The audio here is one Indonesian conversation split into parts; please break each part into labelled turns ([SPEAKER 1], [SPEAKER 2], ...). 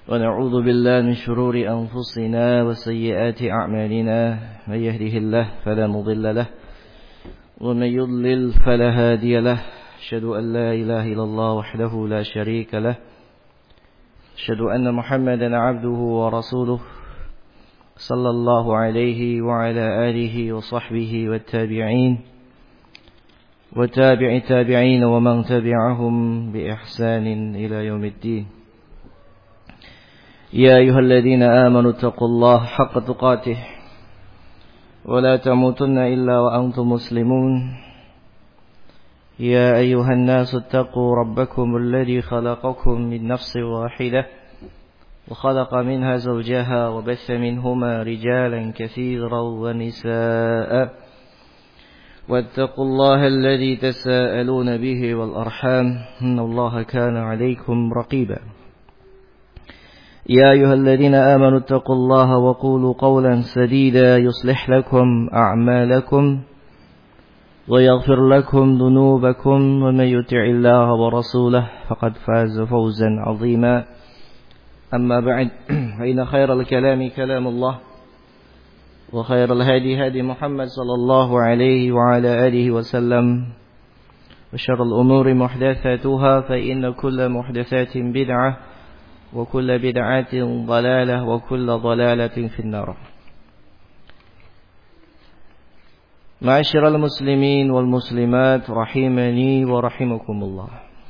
[SPEAKER 1] ونعوذ بالله من شرور أنفسنا وسيئات أعمالنا من يهده الله فلا مضل له ومن يضلل فلا هادي له أشهد أن لا إله إلا الله وحده لا شريك له أشهد أن محمدا عبده ورسوله صلى الله عليه وعلى آله وصحبه والتابعين وتابع التابعين ومن تبعهم بإحسان إلى يوم الدين يا أيها الذين آمنوا اتقوا الله حق تقاته ولا تموتن إلا وأنتم مسلمون يا أيها الناس اتقوا ربكم الذي خلقكم من نفس واحدة وخلق منها زوجها وبث منهما رجالا كثيرا ونساء واتقوا الله الذي تساءلون به والأرحام إن الله كان عليكم رقيبا يا أيها الذين آمنوا اتقوا الله وقولوا قولا سديدا يصلح لكم أعمالكم ويغفر لكم ذنوبكم ومن يطع الله ورسوله فقد فاز فوزا عظيما أما بعد فإن خير الكلام كلام الله وخير الهدي هدي محمد صلى الله عليه وعلى آله وسلم وشر الأمور محدثاتها فإن كل محدثات بدعة وكل بدعة ضلالة وكل ضلالة في النار. معاشر المسلمين والمسلمات رحمني ورحمكم الله.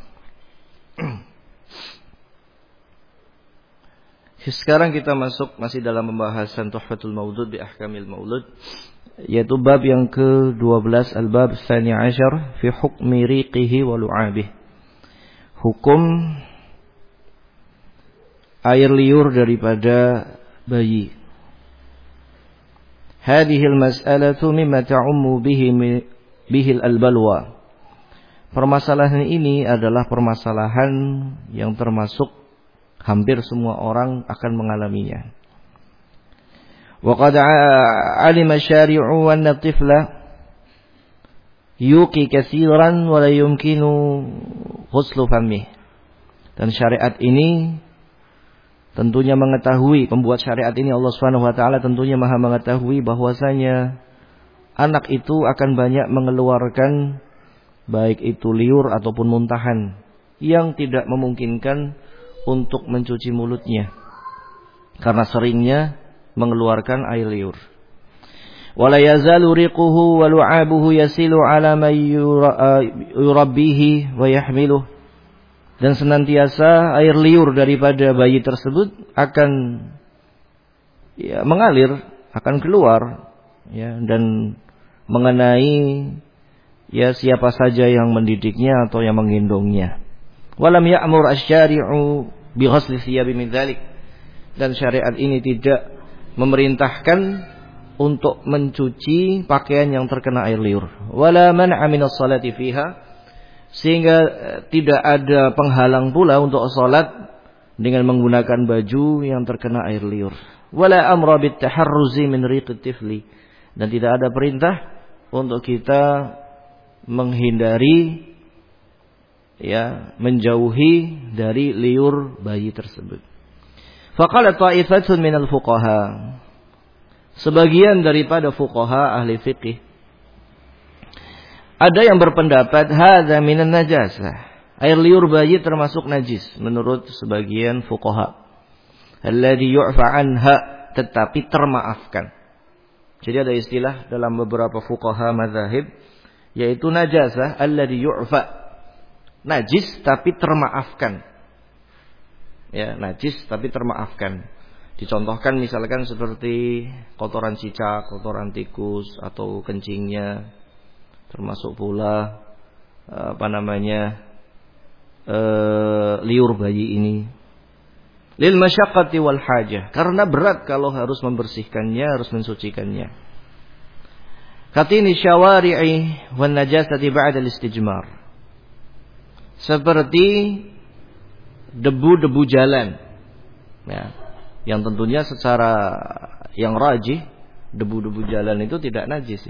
[SPEAKER 1] Sekarang kita masih dalam pembahasan Tuhfatul Maulud bi Ahkamil Maulud, yaitu bab yang ke-12, al-bab tsani asyar fi hukmi riqihi wa lu'abih. Hukum air liur daripada bayi. Hadhil mas'alatu mimma ta'ummu bihi al-balwa. Permasalahan ini adalah permasalahan yang termasuk hampir semua orang akan mengalaminya. Wa qad 'alima syari'u anna tifla yuqi katsiran wa la yumkinu ghuslu famih. Dan syariat ini tentunya mengetahui, pembuat syariat ini Allah Subhanahu wa taala tentunya Maha mengetahui bahwasanya anak itu akan banyak mengeluarkan baik itu liur ataupun muntahan yang tidak memungkinkan untuk mencuci mulutnya karena seringnya mengeluarkan air liur. Wala yazalu riquhu wa lu'abuhu yasilu ala man yurabbihi wa yahmiluh. Dan senantiasa air liur daripada bayi tersebut akan mengalir, akan keluar dan mengenai siapa saja yang mendidiknya atau yang menggendongnya. Walam ya'mur asy-syari'u bi ghusli thiyabi min dzalik. Dan syariat ini tidak memerintahkan untuk mencuci pakaian yang terkena air liur. Wala man'a min as-salati fiha, sehingga tidak ada penghalang pula untuk salat dengan menggunakan baju yang terkena air liur. Wala amra bit taharruzi min riqit tifli, dan tidak ada perintah untuk kita menghindari menjauhi dari liur bayi tersebut. Faqala ta'ifatun minal fuqaha, sebagian daripada fuqaha ahli fiqih ada yang berpendapat hadza minan najasah, air liur bayi termasuk najis menurut sebagian fuqaha. Alladhi yu'fa anha, tetapi termaafkan. Jadi ada istilah dalam beberapa fuqaha mazahib yaitu najasah alladhi yu'fa, najis tapi termaafkan. Najis tapi termaafkan. Dicontohkan misalkan seperti kotoran cicak, kotoran tikus atau kencingnya, termasuk pula liur bayi ini. Lil masyaqqati wal hajah, karena berat kalau harus membersihkannya, harus mensucikannya. Katini syawari'i wan najasati ba'da al-istijmar, seperti debu-debu jalan, yang tentunya secara yang rajih debu-debu jalan itu tidak najis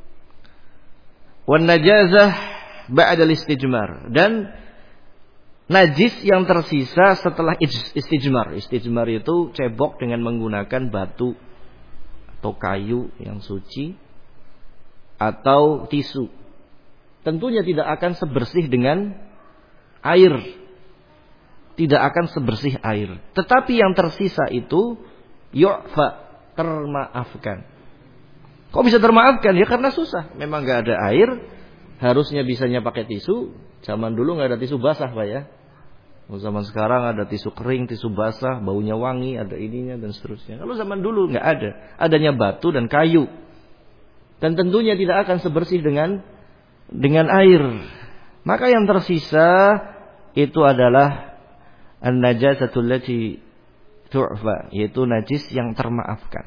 [SPEAKER 1] Wan najazah ba'da al-istijmar, dan najis yang tersisa setelah istijmar. Istijmar itu cebok dengan menggunakan batu atau kayu yang suci atau tisu. Tentunya tidak akan sebersih dengan air. Tidak akan sebersih air. Tetapi yang tersisa itu yu'fa, termaafkan. Kok bisa termaafkan? Ya karena susah. Memang gak ada air. Harusnya bisanya pakai tisu. Zaman dulu gak ada tisu basah, Pak ya. Zaman sekarang ada tisu kering, tisu basah, baunya wangi, ada ininya dan seterusnya. Kalau zaman dulu gak ada. Adanya batu dan kayu. Dan tentunya tidak akan sebersih dengan air. Maka yang tersisa itu adalah an-najasatul lati tu'fa, yaitu najis yang termaafkan.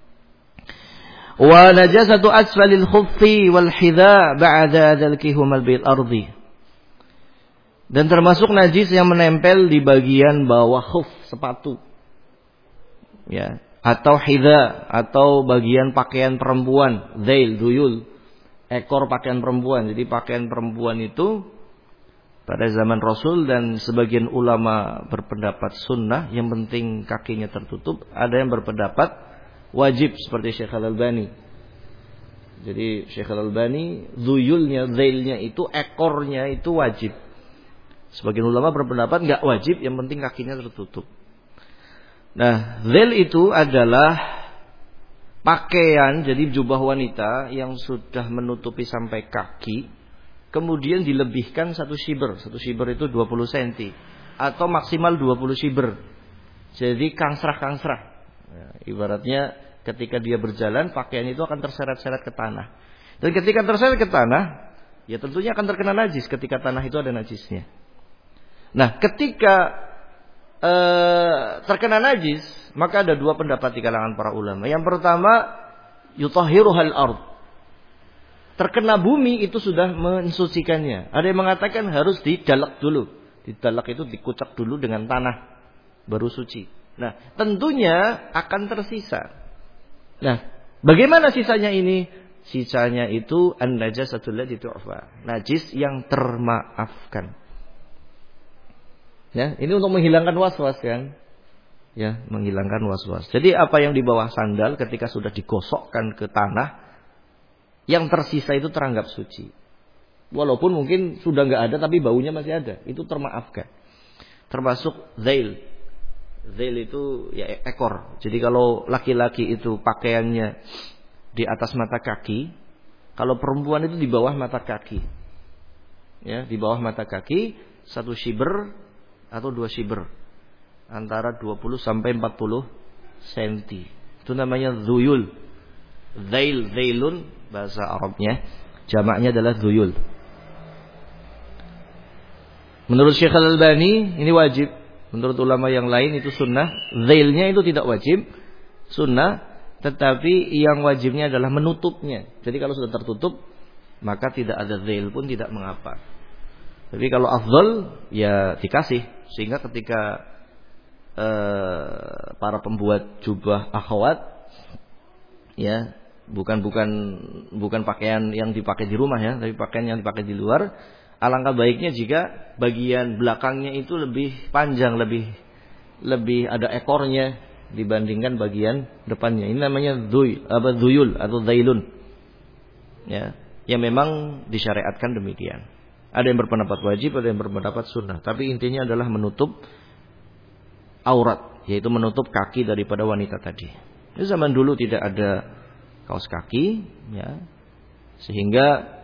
[SPEAKER 1] Wa najasatu asfalil khuffi wal hidha ba'da dalkihum bil ardi. Dan termasuk najis yang menempel di bagian bawah khuf, sepatu. Ya, atau hidha, atau bagian pakaian perempuan, zail, duyul, ekor pakaian perempuan. Jadi pakaian perempuan itu pada zaman Rasul dan sebagian ulama berpendapat sunnah, yang penting kakinya tertutup. Ada yang berpendapat wajib seperti Syekh Al-Albani. Jadi Syekh Al-Albani zuyulnya, zailnya itu, ekornya itu wajib. Sebagian ulama berpendapat enggak wajib, yang penting kakinya tertutup. Nah, zail itu adalah pakaian, jadi jubah wanita yang sudah menutupi sampai kaki. Kemudian dilebihkan 1 shiber. 1 shiber itu 20 cm. Atau maksimal 20 shiber. Jadi kangsrah-kangsrah. Ya, ibaratnya ketika dia berjalan, pakaian itu akan terseret-seret ke tanah. Dan ketika terseret ke tanah, ya tentunya akan terkena najis ketika tanah itu ada najisnya. Nah, ketika terkena najis, maka ada 2 pendapat di kalangan para ulama. Yang pertama, yutahhiruhal ard. Terkena bumi itu sudah mensucikannya. Ada yang mengatakan harus didalak dulu. Didalak itu dikucak dulu dengan tanah, baru suci. Nah, tentunya akan tersisa. Nah, bagaimana sisanya ini? Sisanya itu an-najasatul lati tu'fa, najis yang termaafkan. Ya, ini untuk menghilangkan was-was kan? Ya, menghilangkan was-was. Jadi apa yang di bawah sandal ketika sudah digosokkan ke tanah, yang tersisa itu teranggap suci. Walaupun mungkin sudah nggak ada tapi baunya masih ada, itu termaafkan. Termasuk zail. Zail itu ya ekor. Jadi kalau laki-laki itu pakaiannya di atas mata kaki, kalau perempuan itu di bawah mata kaki. Ya, di bawah mata kaki 1 shiber atau 2 shiber. Antara 20 sampai 40 cm. Itu namanya zuyul. Zail, zailun bahasa Arabnya, jamaknya adalah zuyul. Menurut Syekh Al-Albani ini wajib. Menurut ulama yang lain itu sunnah. Zailnya itu tidak wajib, sunnah. Tetapi yang wajibnya adalah menutupnya. Jadi kalau sudah tertutup, maka tidak ada zail pun tidak mengapa. Tapi kalau afdal ya dikasih, sehingga ketika para pembuat jubah akhwat, ya bukan pakaian yang dipakai di rumah ya, tapi pakaian yang dipakai di luar. Alangkah baiknya jika bagian belakangnya itu lebih panjang, lebih ada ekornya dibandingkan bagian depannya. Ini namanya zuyul atau zailun. Ya, yang memang disyariatkan demikian. Ada yang berpendapat wajib, ada yang berpendapat sunnah. Tapi intinya adalah menutup aurat, yaitu menutup kaki daripada wanita tadi. Di zaman dulu tidak ada kaos kaki, ya, sehingga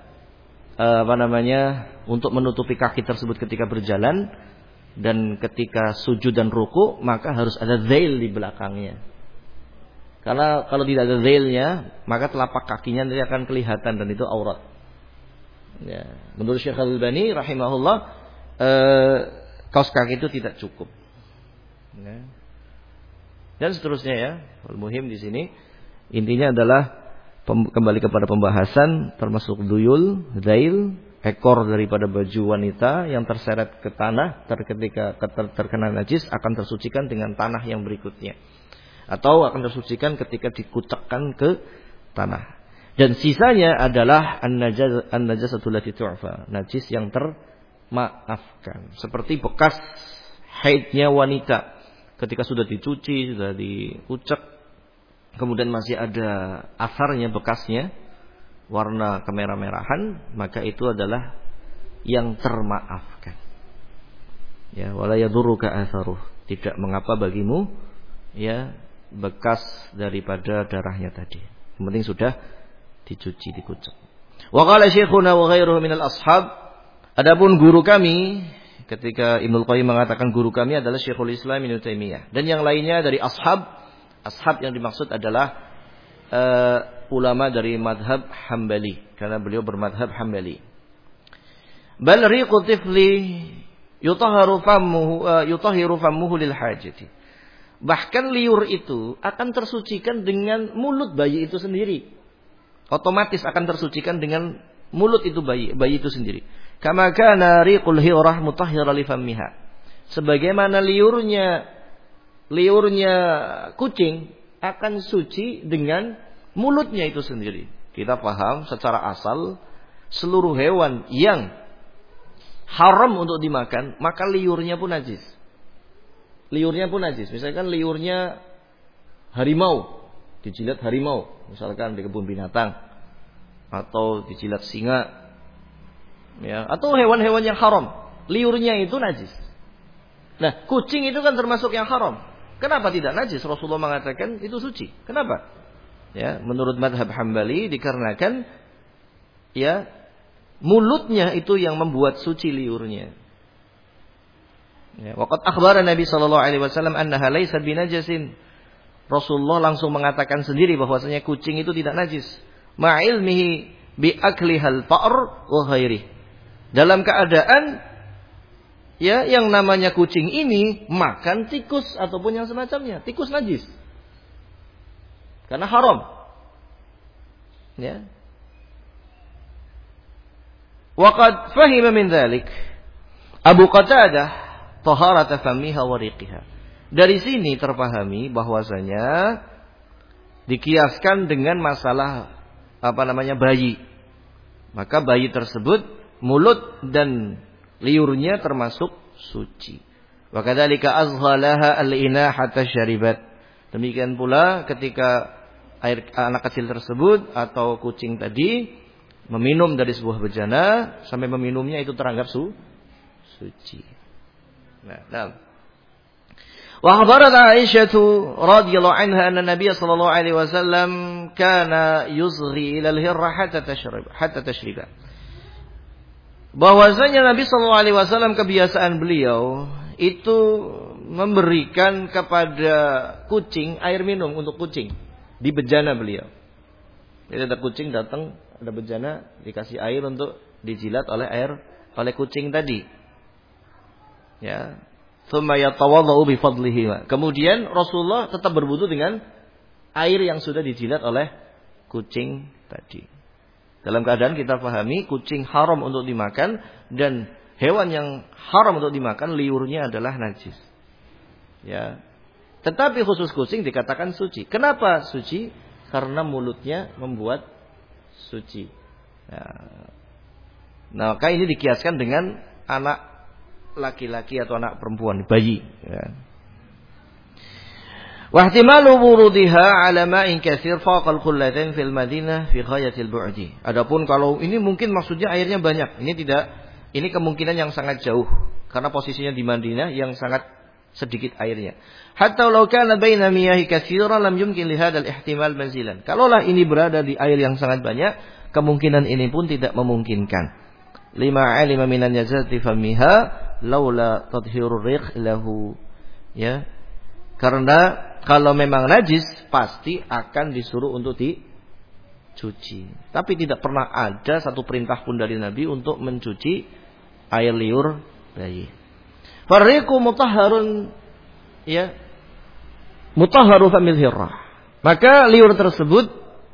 [SPEAKER 1] untuk menutupi kaki tersebut ketika berjalan dan ketika sujud dan ruku, maka harus ada zail di belakangnya. Karena kalau tidak ada zailnya, maka telapak kakinya nanti akan kelihatan dan itu aurat. Ya, menurut Syekh Al-Albani rahimahullah, kaos kaki itu tidak cukup. Ya. Dan seterusnya ya. Al-muhim di sini intinya adalah kembali kepada pembahasan termasuk duyul, zail, ekor daripada baju wanita yang terseret ke tanah ketika terkena najis akan tersucikan dengan tanah yang berikutnya. Atau akan tersucikan ketika dikucakkan ke tanah. Dan sisanya adalah an-najasatul lati tu'fa, najis yang maafkan. Seperti bekas haidnya wanita ketika sudah dicuci, sudah diucek, kemudian masih ada asarnya, bekasnya, warna kemerah-merahan, maka itu adalah yang termaafkan. Ya, wala yadurruka atharuh. Tidak mengapa bagimu ya bekas daripada darahnya tadi. Yang penting sudah dicuci, dikucek. Wa qala syekhuna wa ghairuhu minal ashab. Adapun guru kami, ketika Ibnu Qayyim mengatakan guru kami adalah Syekhul Islam Ibnu Taimiyah, dan yang lainnya dari ashab. Ashab yang dimaksud adalah ulama dari madhab Hambali, karena beliau bermadhab Hambali. Bal riqu tifli yutahhiru fammuhu lil hajati. Bahkan liur itu akan tersucikan dengan mulut bayi itu sendiri. Otomatis akan tersucikan dengan mulut itu bayi itu sendiri. Kama kana riqul hirah mutahhira li fammiha. Sebagaimana liurnya kucing akan suci dengan mulutnya itu sendiri. Kita paham secara asal seluruh hewan yang haram untuk dimakan, maka liurnya pun najis. Misalkan liurnya harimau, dijilat harimau, misalkan di kebun binatang, atau dijilat singa, ya, atau hewan-hewan yang haram, liurnya itu najis. Nah, kucing itu kan termasuk yang haram. Kenapa tidak najis? Rasulullah mengatakan itu suci. Kenapa? Ya, menurut madhab Hambali dikarenakan ya mulutnya itu yang membuat suci liurnya. Ya, waqad akhbara Nabi sallallahu alaihi wasallam annaha laysat binajasin. Rasulullah langsung mengatakan sendiri bahwasanya kucing itu tidak najis. Ma'ilmihi bi aklihal fa'r wa ghairi. Dalam keadaan ya yang namanya kucing ini makan tikus ataupun yang semacamnya. Tikus najis. Karena haram. Ya. Waqad fahima min dzalik Abu Qatadah taharata famiha wa riqiha. Dari sini terpahami bahwasanya dikiaskan dengan masalah bayi. Maka bayi tersebut mulut dan liurnya termasuk suci. Wa kadzalika azghalaha al-ina hatta syaribat. Demikian pula ketika anak kecil tersebut atau kucing tadi meminum dari sebuah bejana, sampai meminumnya itu teranggap suci. Nah. Wa akhbarat Aisyah radhiyallahu anha anna Nabiy sallallahu alaihi wasallam kana yuzghi ila al-hirra hatta tashriba. Bahwasanya Nabi sallallahu alaihi wasallam kebiasaan beliau itu memberikan kepada kucing air minum untuk kucing di bejana beliau. Jadi ada kucing datang, ada bejana, dikasih air untuk dijilat oleh kucing tadi. Ya. Tsumma yatawaddu bi fadlihi. Kemudian Rasulullah tetap berwudu dengan air yang sudah dijilat oleh kucing tadi. Dalam keadaan kita pahami kucing haram untuk dimakan, dan hewan yang haram untuk dimakan liurnya adalah najis. Ya. Tetapi khusus kucing dikatakan suci. Kenapa suci? Karena mulutnya membuat suci. Nah, maka ini dikiaskan dengan anak laki-laki atau anak perempuan, bayi. Ya. Wa ihtimalu wurudiha ala ma'in katsir faqa al-qullatayn fil Madinah fi ghayatil bu'di. Adapun kalau ini mungkin maksudnya airnya banyak. Ini kemungkinan yang sangat jauh karena posisinya di Madinah yang sangat sedikit airnya. Hatta law kana baina miyahi katsiran lam yumkin li hadzal ihtimal manzilan. Kalaulah ini berada di air yang sangat banyak, kemungkinan ini pun tidak memungkinkan. Lima alima minan yazati famiha laula tadhhirur riq lahu. Ya. Karena kalau memang najis pasti akan disuruh untuk dicuci. Tapi tidak pernah ada satu perintah pun dari Nabi untuk mencuci air liur bayi. Fariqu mutahharun, ya, mutahharu famil hirrah. Maka liur tersebut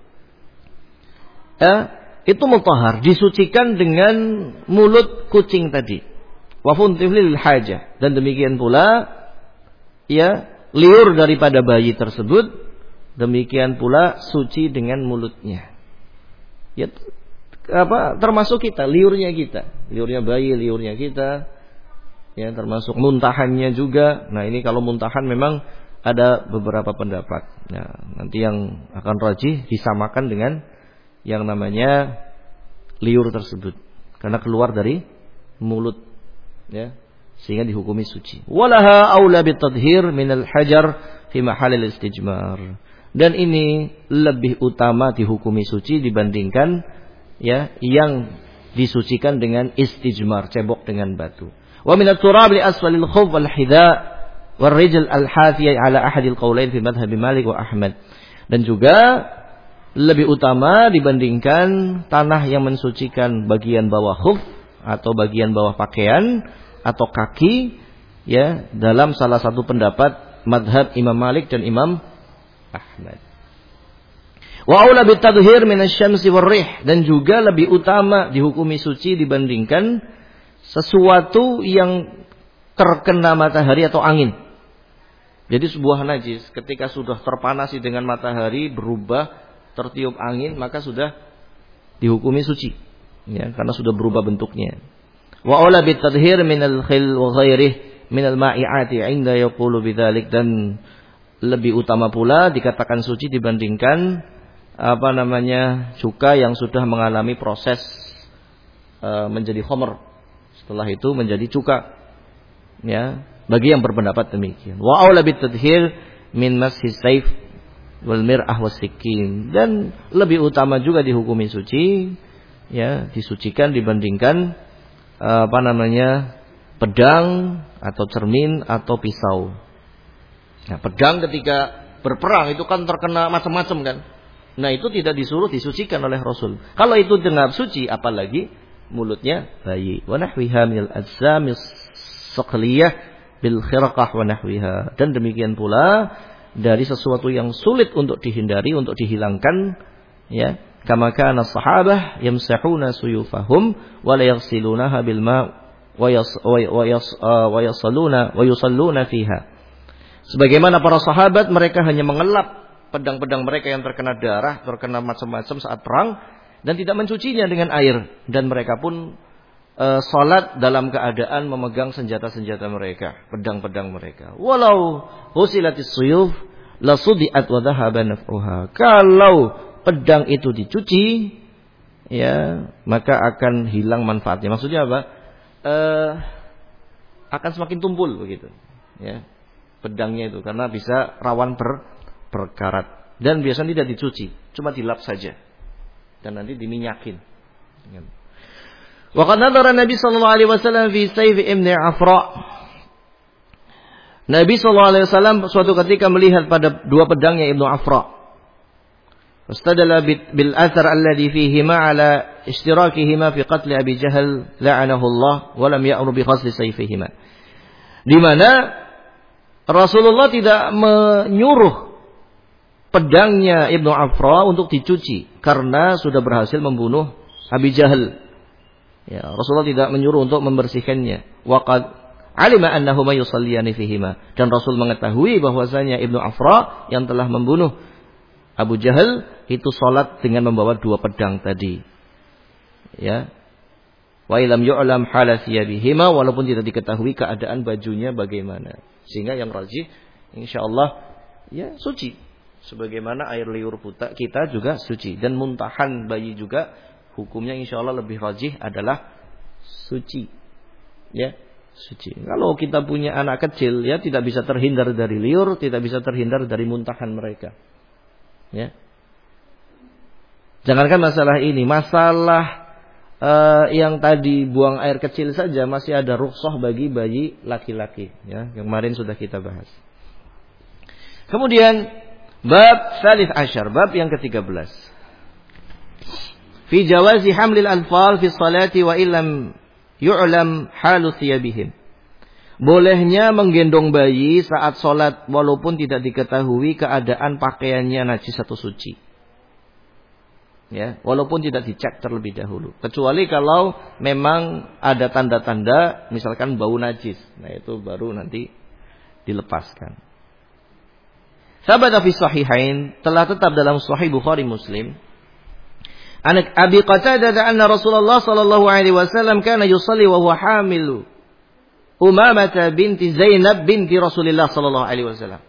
[SPEAKER 1] itu mutahhar, disucikan dengan mulut kucing tadi. Wa funtiflil hajah, dan demikian pula ya liur daripada bayi tersebut demikian pula suci dengan mulutnya. Ya, termasuk kita, liurnya bayi, liurnya kita, ya termasuk muntahannya juga. Nah ini kalau muntahan memang ada beberapa pendapat. Nah nanti yang akan rajih disamakan dengan yang namanya liur tersebut, karena keluar dari mulut, ya, sehingga dihukumi suci. Walaha aula bitadhhir minal hajar fi mahallil istijmar. Dan ini lebih utama dihukumi suci dibandingkan, ya, yang disucikan dengan istijmar, cebok dengan batu. Wa min at-turab li asfalil khuf wal hidha' wal rijl al-hafiyah ala ahadil qaulain fi madhhab Malik wa Ahmad. Dan juga lebih utama dibandingkan tanah yang mensucikan bagian bawah khuf atau bagian bawah pakaian atau kaki, ya, dalam salah satu pendapat madhab Imam Malik dan Imam Ahmad. Wa aula bitadhhir min asy-syamsi war-rih, dan juga lebih utama dihukumi suci dibandingkan sesuatu yang terkena matahari atau angin. Jadi sebuah najis ketika sudah terpanasi dengan matahari, berubah, tertiup angin, maka sudah dihukumi suci, ya, karena sudah berubah bentuknya. Wa aula bitadhhir min al-khil wa ghairihi min al-ma'i'ati 'inda yaqulu bidzalik, dan lebih utama pula dikatakan suci dibandingkan cuka yang sudah mengalami proses menjadi khamr, setelah itu menjadi cuka, ya, bagi yang berpendapat demikian. Wa aula bitadhhir min mashis saif wal mir'ah was-sikin, dan lebih utama juga dihukumi suci, ya, disucikan dibandingkan pedang atau cermin atau pisau. Nah, pedang ketika berperang itu kan terkena macam-macam kan. Nah, itu tidak disuruh disucikan oleh Rasul. Kalau itu dianggap suci, apalagi mulutnya bayi. Wa nahwiha minal ajsamis saqliyah bil khirqah wa nahwiha. Dan demikian pula dari sesuatu yang sulit untuk dihindari, untuk dihilangkan, ya. Kama kana sahabah yamsahuna suyufahum wa la yaghsilunaha bil ma' wa yusalluna fiha. Sebagaimana para sahabat, mereka hanya mengelap pedang-pedang mereka yang terkena darah, terkena macam-macam saat perang, dan tidak mencucinya dengan air. Dan mereka pun salat dalam keadaan memegang senjata-senjata mereka, pedang-pedang mereka. Walau husilatis suyuf lasudiat wa dhahaba naf'uha. Kalau pedang itu dicuci, ya, maka akan hilang manfaatnya. Maksudnya apa? Akan semakin tumpul begitu, ya, pedangnya itu, karena bisa rawan berkarat, dan biasanya tidak dicuci, cuma dilap saja dan nanti diminyakin. Wa qad nadhara Nabi sallallahu alaihi wasallam fi sayf Ibn Afra. Nabi sallallahu alaihi wasallam suatu ketika melihat pada dua pedangnya Ibnu Afra. Wastadalla bil athar alladhi fihima ala ishtirakihima fi qatl Abi Jahal la'anahu Allah wa lam ya'mur bi ghasli sayfihima. Di mana Rasulullah tidak menyuruh pedangnya Ibnu Afra untuk dicuci karena sudah berhasil membunuh Abi Jahal. Ya, Rasulullah tidak menyuruh untuk membersihkannya. Wa qad alima annahuma yusalliyani fihima, dan Rasul mengetahui bahwasanya Ibnu Afra yang telah membunuh Abu Jahal itu salat dengan membawa dua pedang tadi. Ya. Wa ilam yu'lam halasiyabihima, walaupun tidak diketahui keadaan bajunya bagaimana. Sehingga yang rajih insyaallah, ya, suci. Sebagaimana air liur kita juga suci, dan muntahan bayi juga hukumnya insyaallah lebih rajih adalah suci. Ya, suci. Kalau kita punya anak kecil, ya, tidak bisa terhindar dari liur, tidak bisa terhindar dari muntahan mereka. Ya. Jangankan masalah ini, masalah yang tadi buang air kecil saja masih ada rukhsah bagi bayi laki-laki, ya, yang kemarin sudah kita bahas. Kemudian bab salih asyar, bab yang ke-13. Fi jawazi hamlil anfal fi salati wa illam yu'lam halu thiyabihim. Bolehnya menggendong bayi saat sholat walaupun tidak diketahui keadaan pakaiannya najis atau suci. Ya, walaupun tidak dicek terlebih dahulu. Kecuali kalau memang ada tanda-tanda misalkan bau najis. Nah, itu baru nanti dilepaskan. Sabata fi sahihain, telah tetap dalam Sahih Bukhari Muslim. Anak Abi Qatadah anna Rasulullah sallallahu alaihi wasallam kana yusalli wa huwa hamilu Umamah binti Zainab binti Rasulullah sallallahu alaihi wasallam.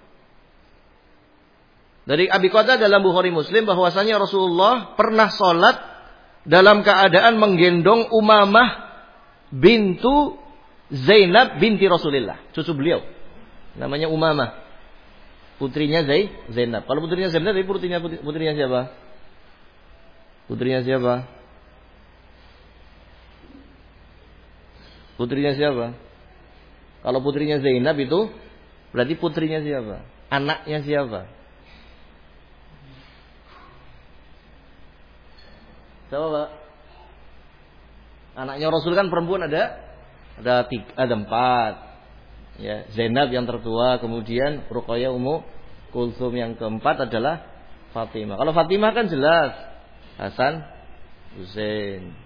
[SPEAKER 1] Dari Abi Qatadah dalam Bukhari Muslim bahwasanya Rasulullah pernah salat dalam keadaan menggendong Umamah bintu Zainab binti Rasulullah, cucu beliau. Namanya Umamah. Putrinya Zainab. Kalau putrinya Zainab, putrinya siapa? Putrinya siapa? Putrinya siapa? Kalau putrinya Zainab itu berarti putrinya siapa? Anaknya siapa? Siapa, Pak? Anaknya Rasul kan perempuan ada 4. Ya, Zainab yang tertua, kemudian Ruqayyah, Ummu Kulsum, yang keempat adalah Fatimah. Kalau Fatimah kan jelas Hasan, Husain.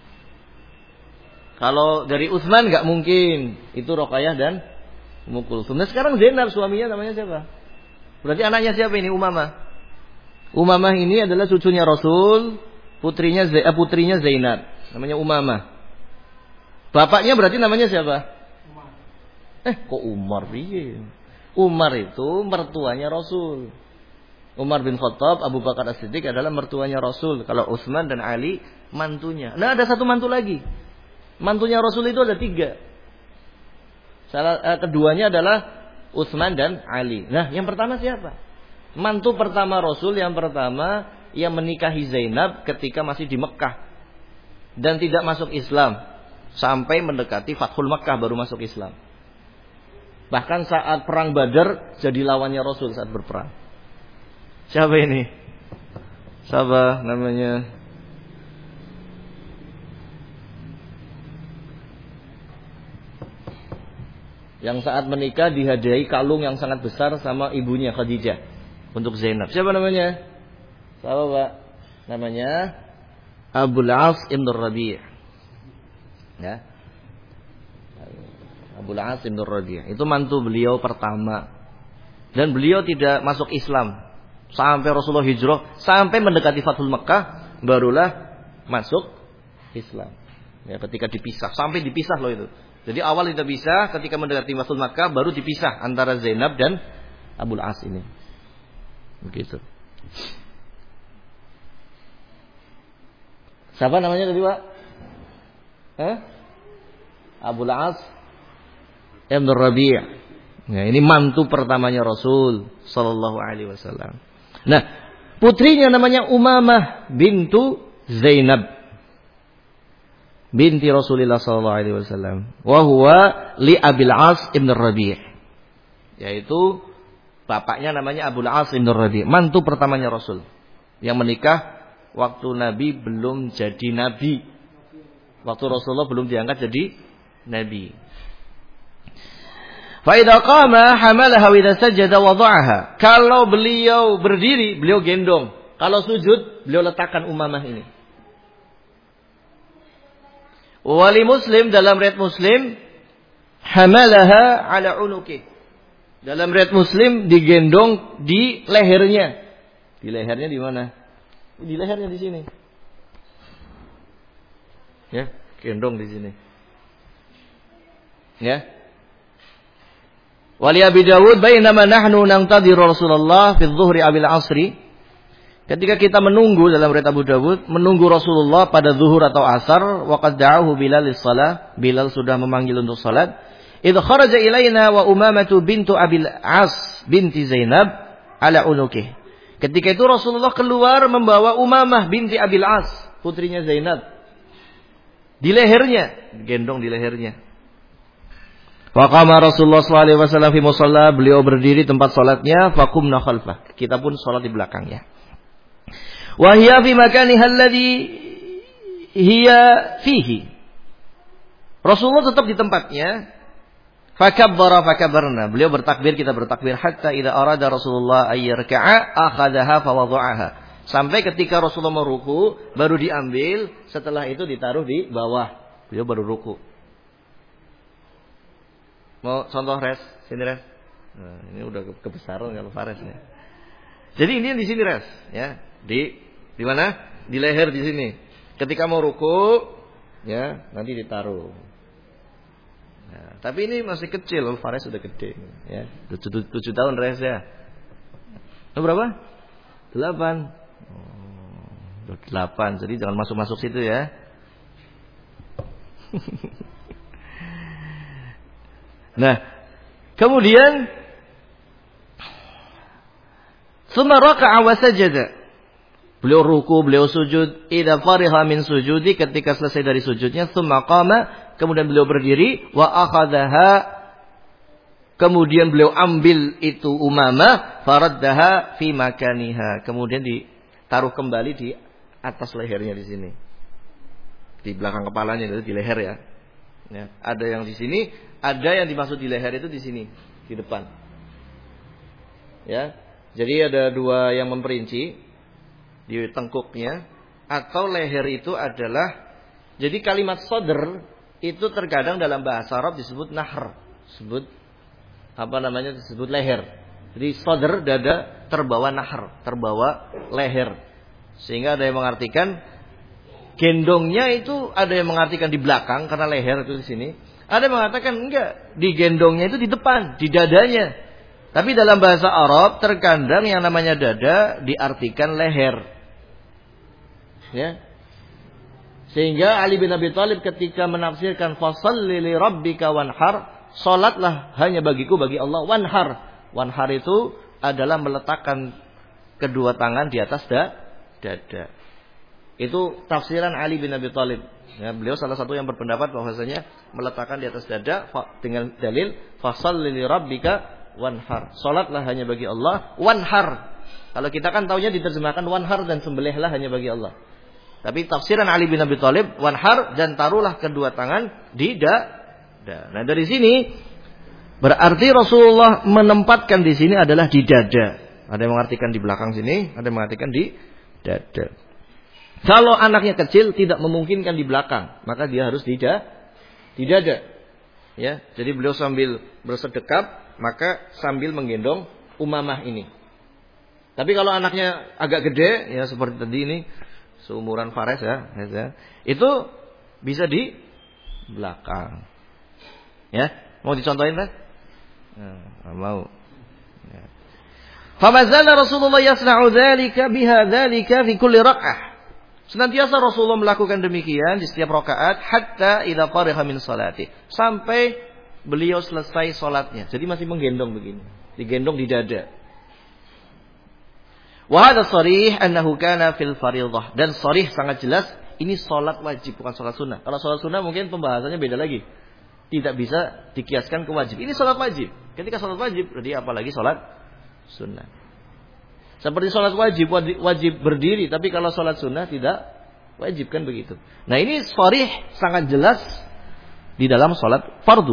[SPEAKER 1] Kalau dari Utsman nggak mungkin, itu Ruqayyah dan Ummu Kulsum. Nah sekarang Zainab suaminya namanya siapa? Berarti anaknya siapa ini? Umamah. Umamah ini adalah cucunya Rasul, putrinya Zainab, namanya Umamah. Bapaknya berarti namanya siapa? Kok Umar piye? Umar itu mertuanya Rasul. Umar bin Khattab, Abu Bakar As-Siddiq adalah mertuanya Rasul. Kalau Utsman dan Ali mantunya. Nah, ada satu mantu lagi. Mantunya Rasul itu ada 3. Keduanya adalah Utsman dan Ali. Nah, yang pertama siapa? Mantu pertama Rasul yang pertama yang menikahi Zainab ketika masih di Mekah dan tidak masuk Islam sampai mendekati Fathul Mekah baru masuk Islam. Bahkan saat perang Badar jadi lawannya Rasul saat berperang. Siapa ini? Siapa namanya? Yang saat menikah dihadiahi kalung yang sangat besar sama ibunya Khadijah untuk Zainab. Siapa namanya? Siapa, Pak? Namanya Abul As ibn Rabi'. Ya. Abul As bin Rabi'. Itu mantu beliau pertama. Dan beliau tidak masuk Islam sampai Rasulullah hijrah, sampai mendekati Fathul Mekah barulah masuk Islam. Ya, ketika dipisah, sampai dipisah loh itu. Jadi awal kita bisa, ketika mendekati Fathul Mekah baru dipisah antara Zainab dan Abul As ini. Begitu. Siapa namanya tadi, Pak? Abul As Ibn Rabi'. Ya, ini mantu pertamanya Rasul sallallahu alaihi wasallam. Nah, putrinya namanya Umamah bintu Zainab binti Rasulullah sallallahu alaihi wasallam. Wa huwa li Abil As Ibn Rabi'. Yaitu bapaknya namanya Abul As Ibn Rabi', mantu pertamanya Rasul yang menikah waktu Nabi belum jadi nabi. Waktu Rasulullah belum diangkat jadi nabi. Faidah qama hamalaha wa idza sajada wada'aha. Kalau beliau berdiri, beliau gendong. Kalau sujud, beliau letakkan Umamah ini. Wali Muslim dalam riwayat Muslim, hamalaha ala unuki. Dalam riwayat Muslim digendong di lehernya. Di lehernya di mana? Di lehernya di sini. Ya, gendong di sini. Ya. Wali Abi Dawud bainama nahnu nantadhir Rasulullah fi dhuhri abil asri. Ketika kita menunggu dalam riwayat Abu Dawud, menunggu Rasulullah pada zuhur atau asar, waqad da'ahu Bilal lis-shalah, Bilal sudah memanggil untuk salat. Idh kharaja ilaina wa Umamatu bintu Abil As binti Zainab ala unukih. Ketika itu Rasulullah keluar membawa Umamah binti Abil As, putrinya Zainab. Di lehernya, gendong di lehernya. Faqama Rasulullah sallallahu alaihi wasallam fi musalla, beliau berdiri tempat salatnya, faqumna khalfah. Kita pun salat di belakangnya. Wa hiya fi makaniha alladhi hiya fihi. Rasulullah tetap di tempatnya. Fakabbara fakabbarna. Beliau bertakbir, kita bertakbir hatta idza arada Rasulullah ayyarka'a akhadhaha fa wada'aha. Sampai ketika Rasulullah mau ruku, baru diambil, setelah itu ditaruh di bawah. Beliau baru ruku. Mau contoh res, sini res. Nah, ini udah kebesaran kalau Fares ya. Jadi ini di sini res, ya. Di mana? di leher di sini. Ketika mau ruku, ya nanti ditaruh. Nah, tapi ini masih kecil, Fares sudah gede, ya 7 tahun Res ya. Berapa? 8. 8, jadi jangan masuk situ ya. Nah, kemudian tsumma raka'a wa sajada. Beliau ruku, beliau sujud. Idza fariha min sujudi, ketika selesai dari sujudnya, tsumma qama, kemudian beliau berdiri, wa akhadhaha, kemudian beliau ambil itu Umamah, faraddaha fi makaniha, kemudian ditaruh kembali di atas lehernya di sini. Di belakang kepalanya itu di leher ya. Ya, ada yang di sini, ada yang dimaksud di leher itu di sini, di depan. Ya. Jadi ada 2 yang memperinci di tengkuknya, atau leher itu adalah, jadi kalimat sodr itu terkadang dalam bahasa Arab disebut nahr, disebut leher. Jadi sodr dada, terbawa nahr, terbawa leher. Sehingga ada yang mengartikan gendongnya itu, ada yang mengartikan di belakang karena leher itu di sini. Ada yang mengatakan enggak, di gendongnya itu di depan, di dadanya. Tapi dalam bahasa Arab terkadang yang namanya dada diartikan leher. Ya. Sehingga Ali bin Abi Thalib ketika menafsirkan fashalli li rabbika wanhar, salatlah hanya bagiku, bagi Allah, wanhar. Wanhar itu adalah meletakkan kedua tangan di atas dada. Itu tafsiran Ali bin Abi Thalib. Ya, beliau salah satu yang berpendapat bahwasanya meletakkan di atas dada dengan dalil fashalli li rabbika wanhar. Salatlah hanya bagi Allah, wanhar. Kalau kita kan taunya diterjemahkan wanhar dan sembelihlah hanya bagi Allah. Tapi tafsiran Ali bin Abi Thalib, wanhar dan taruhlah kedua tangan di dada. Nah, dari sini berarti Rasulullah menempatkan di sini adalah di dada. Ada yang mengartikan di belakang sini, ada yang mengartikan di dada. Kalau anaknya kecil tidak memungkinkan di belakang, maka dia harus di dada. Ya, jadi beliau sambil bersedekap, maka sambil menggendong Umamah ini. Tapi kalau anaknya agak gede, ya seperti tadi ini, seumuran Fares ya, itu bisa di belakang. Ya, mau dicontohin kan? Nah, mau. Ya. Famazala Rasulullah yasna'u dzalika biha dzalika fi kulli rak'ah. Senantiasa Rasulullah melakukan demikian di setiap rakaat hatta idza fariha min salati, sampai beliau selesai salatnya. Jadi masih menggendong begini, digendong di dada. Wa hadha sharih annahu kana fil fardhah, dan sharih sangat jelas ini salat wajib bukan salat sunnah. Kalau salat sunnah mungkin pembahasannya beda lagi. Tidak bisa dikiaskan ke wajib. Ini salat wajib. Ketika salat wajib berarti apalagi salat sunnah. Seperti sholat wajib berdiri, tapi kalau sholat sunnah tidak wajib, kan begitu. Nah, ini sharih sangat jelas di dalam sholat fardu.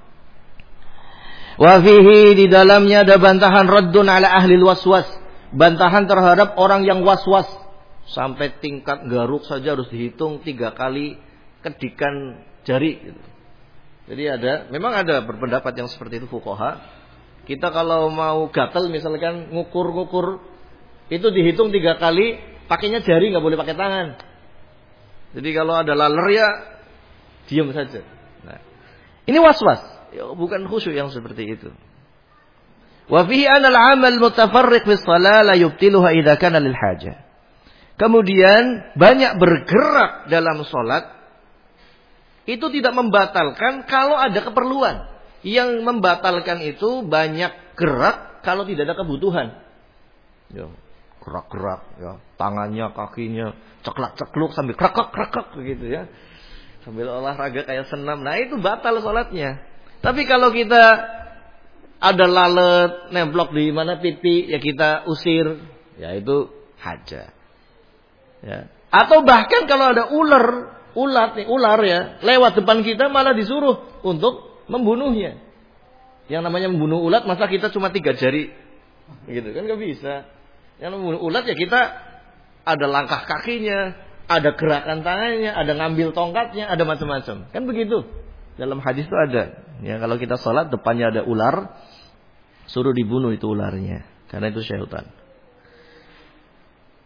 [SPEAKER 1] Wa fihi, di dalamnya ada bantahan raddun ala ahli waswas, bantahan terhadap orang yang waswas, sampai tingkat garuk saja harus dihitung 3 kali kedikan jari. Jadi memang ada berpendapat yang seperti itu fuqaha. Kita kalau mau gatel misalkan ngukur itu dihitung 3 kali, pakainya jari, nggak boleh pakai tangan. Jadi kalau ada laler ya diam saja. Nah, ini waswas, ya, bukan khusyuk yang seperti itu. Wa fihi anna al-'amal mutafarriq fi shalah la yubtiluha idza kana lil hajah. Kemudian banyak bergerak dalam salat itu tidak membatalkan kalau ada keperluan. Yang membatalkan itu banyak gerak kalau tidak ada kebutuhan. Ya. Gerak-gerak ya, tangannya, kakinya ceklak-cekluk sambil krakak begitu ya. Sambil olahraga kayak senam. Nah, itu batal salatnya. Tapi kalau kita ada lalat nemplok di mana pipi, ya kita usir, ya itu hajah. Ya. Atau bahkan kalau ada ular ya, lewat depan kita malah disuruh untuk membunuhnya. Yang namanya membunuh ulat, masa kita cuma 3 jari? Gitu kan enggak bisa. Yang membunuh ulat ya kita ada langkah kakinya, ada gerakan tangannya, ada ngambil tongkatnya, ada macam-macam. Kan begitu. Dalam hadis itu ada. Ya, kalau kita sholat depannya ada ular, suruh dibunuh itu ularnya, karena itu syaitan.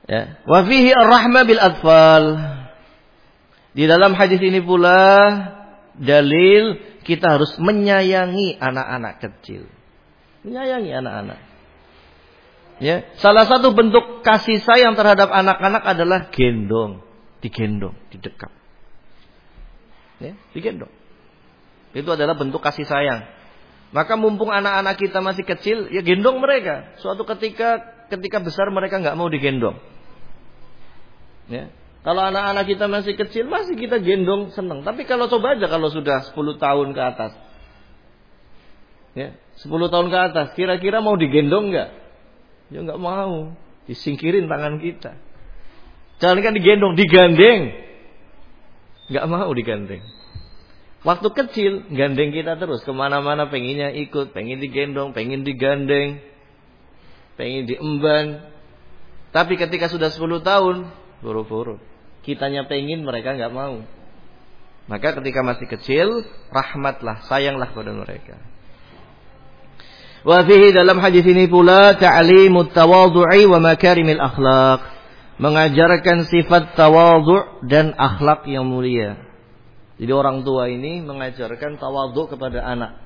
[SPEAKER 1] Ya. Wa fihi ar-rahmah bil atfal. Di dalam hadis ini pula dalil kita harus menyayangi anak-anak kecil. Menyayangi anak-anak. Ya, salah satu bentuk kasih sayang terhadap anak-anak adalah digendong, didekap. Ya, digendong. Itu adalah bentuk kasih sayang. Maka mumpung anak-anak kita masih kecil, ya gendong mereka. Suatu ketika besar mereka nggak mau digendong. Ya. Kalau anak-anak kita masih kecil, masih kita gendong senang. Tapi kalau coba aja kalau sudah 10 tahun ke atas. Ya, 10 tahun ke atas, kira-kira mau digendong nggak? Ya nggak mau. Disingkirin tangan kita. Jangan kan digendong, digandeng. Nggak mau digandeng. Waktu kecil, gandeng kita terus. Kemana-mana pengennya ikut, pengen digendong, pengen digandeng, pengen diemban. Tapi ketika sudah 10 tahun, buru-buru. Kitanya pengen, mereka nggak mau. Maka ketika masih kecil, rahmatlah, sayanglah kepada mereka. Wa fihi dalam hadis ini pula ta'limut tawadhu'i wa makarimil akhlaq. Mengajarkan sifat tawadhu' dan akhlak yang mulia. Jadi orang tua ini mengajarkan tawadhu' kepada anak.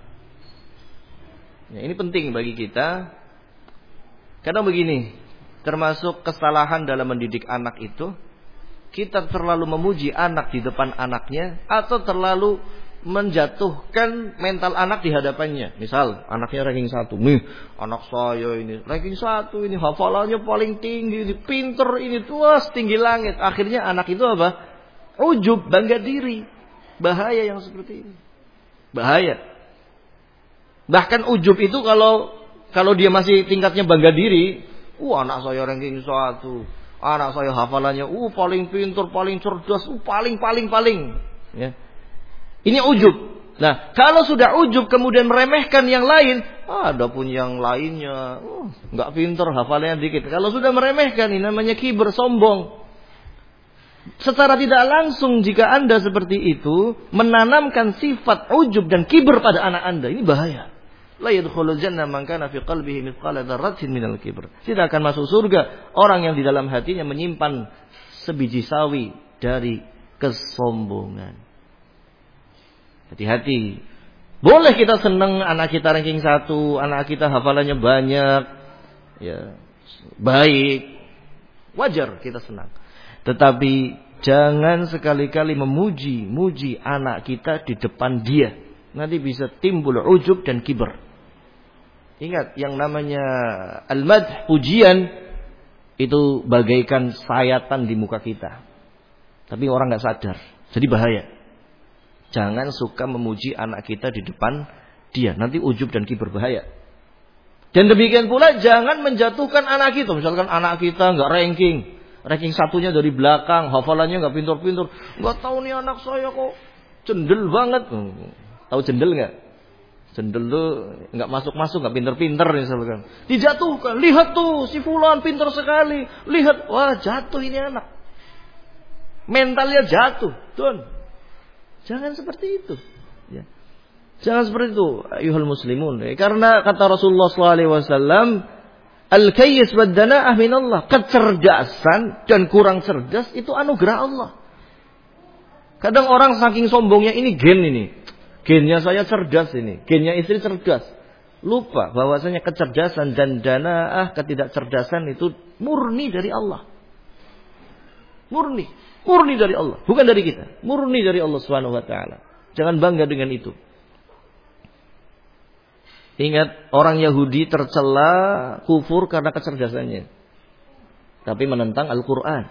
[SPEAKER 1] Ya, ini penting bagi kita. Karena begini, termasuk kesalahan dalam mendidik anak itu, kita terlalu memuji anak di depan anaknya atau terlalu menjatuhkan mental anak di hadapannya. Misal anaknya ranking 1, nih anak saya ini ranking 1, ini hafalannya paling tinggi, ini pinter, ini tuas tinggi langit. Akhirnya anak itu apa? Ujub, bangga diri. Bahaya yang seperti ini. Bahaya. Bahkan ujub itu kalau dia masih tingkatnya bangga diri, anak saya ranking 1, anak saya hafalannya paling pinter, paling cerdas, paling. Ya. Ini ujub. Nah, kalau sudah ujub kemudian meremehkan yang lain, ada pun yang lainnya nggak pinter, hafalannya dikit. Kalau sudah meremehkan, ini namanya kibir, sombong. Secara tidak langsung jika Anda seperti itu menanamkan sifat ujub dan kibir pada anak Anda, ini bahaya. La yadkhulul jannah man kana fi qalbihi mithqala dzarratin minal kibr. Tidak akan masuk surga orang yang di dalam hatinya menyimpan sebiji sawi dari kesombongan. Hati-hati. Boleh kita senang anak kita ranking 1, anak kita hafalannya banyak, ya, baik. Wajar kita senang. Tetapi jangan sekali-kali memuji anak kita di depan dia. Nanti bisa timbul ujub dan kibir. Ingat, yang namanya al-madh, pujian, itu bagaikan sayatan di muka kita. Tapi orang gak sadar. Jadi bahaya. Jangan suka memuji anak kita di depan dia. Nanti ujub dan kibir, bahaya. Dan demikian pula jangan menjatuhkan anak kita. Misalkan anak kita gak ranking 1-nya dari belakang, hafalannya gak pintar-pintar. Gak tahu nih anak saya kok cendel banget. Tahu cendel gak? Cendel tuh gak masuk-masuk, gak pintar-pintar misalkan. Dijatuhkan. Lihat tuh si fulan pintar sekali. Lihat, wah jatuh ini anak. Mentalnya jatuh. Tuan. Jangan seperti itu. Ya. Jangan seperti itu, ayuhal muslimun. Karena kata Rasulullah SAW, al-kayyis wad-dana'ah minallah. Kecerdasan dan kurang cerdas itu anugerah Allah. Kadang orang saking sombongnya, ini gen ini. Gennya saya cerdas ini. Gennya istri cerdas. Lupa bahwasanya kecerdasan dan dana'ah, ketidakcerdasan itu murni dari Allah. Murni dari Allah, bukan dari kita. Murni dari Allah Subhanahu wa taala. Jangan bangga dengan itu. Ingat, orang Yahudi tercela kufur karena kecerdasannya. Tapi menentang Al-Qur'an.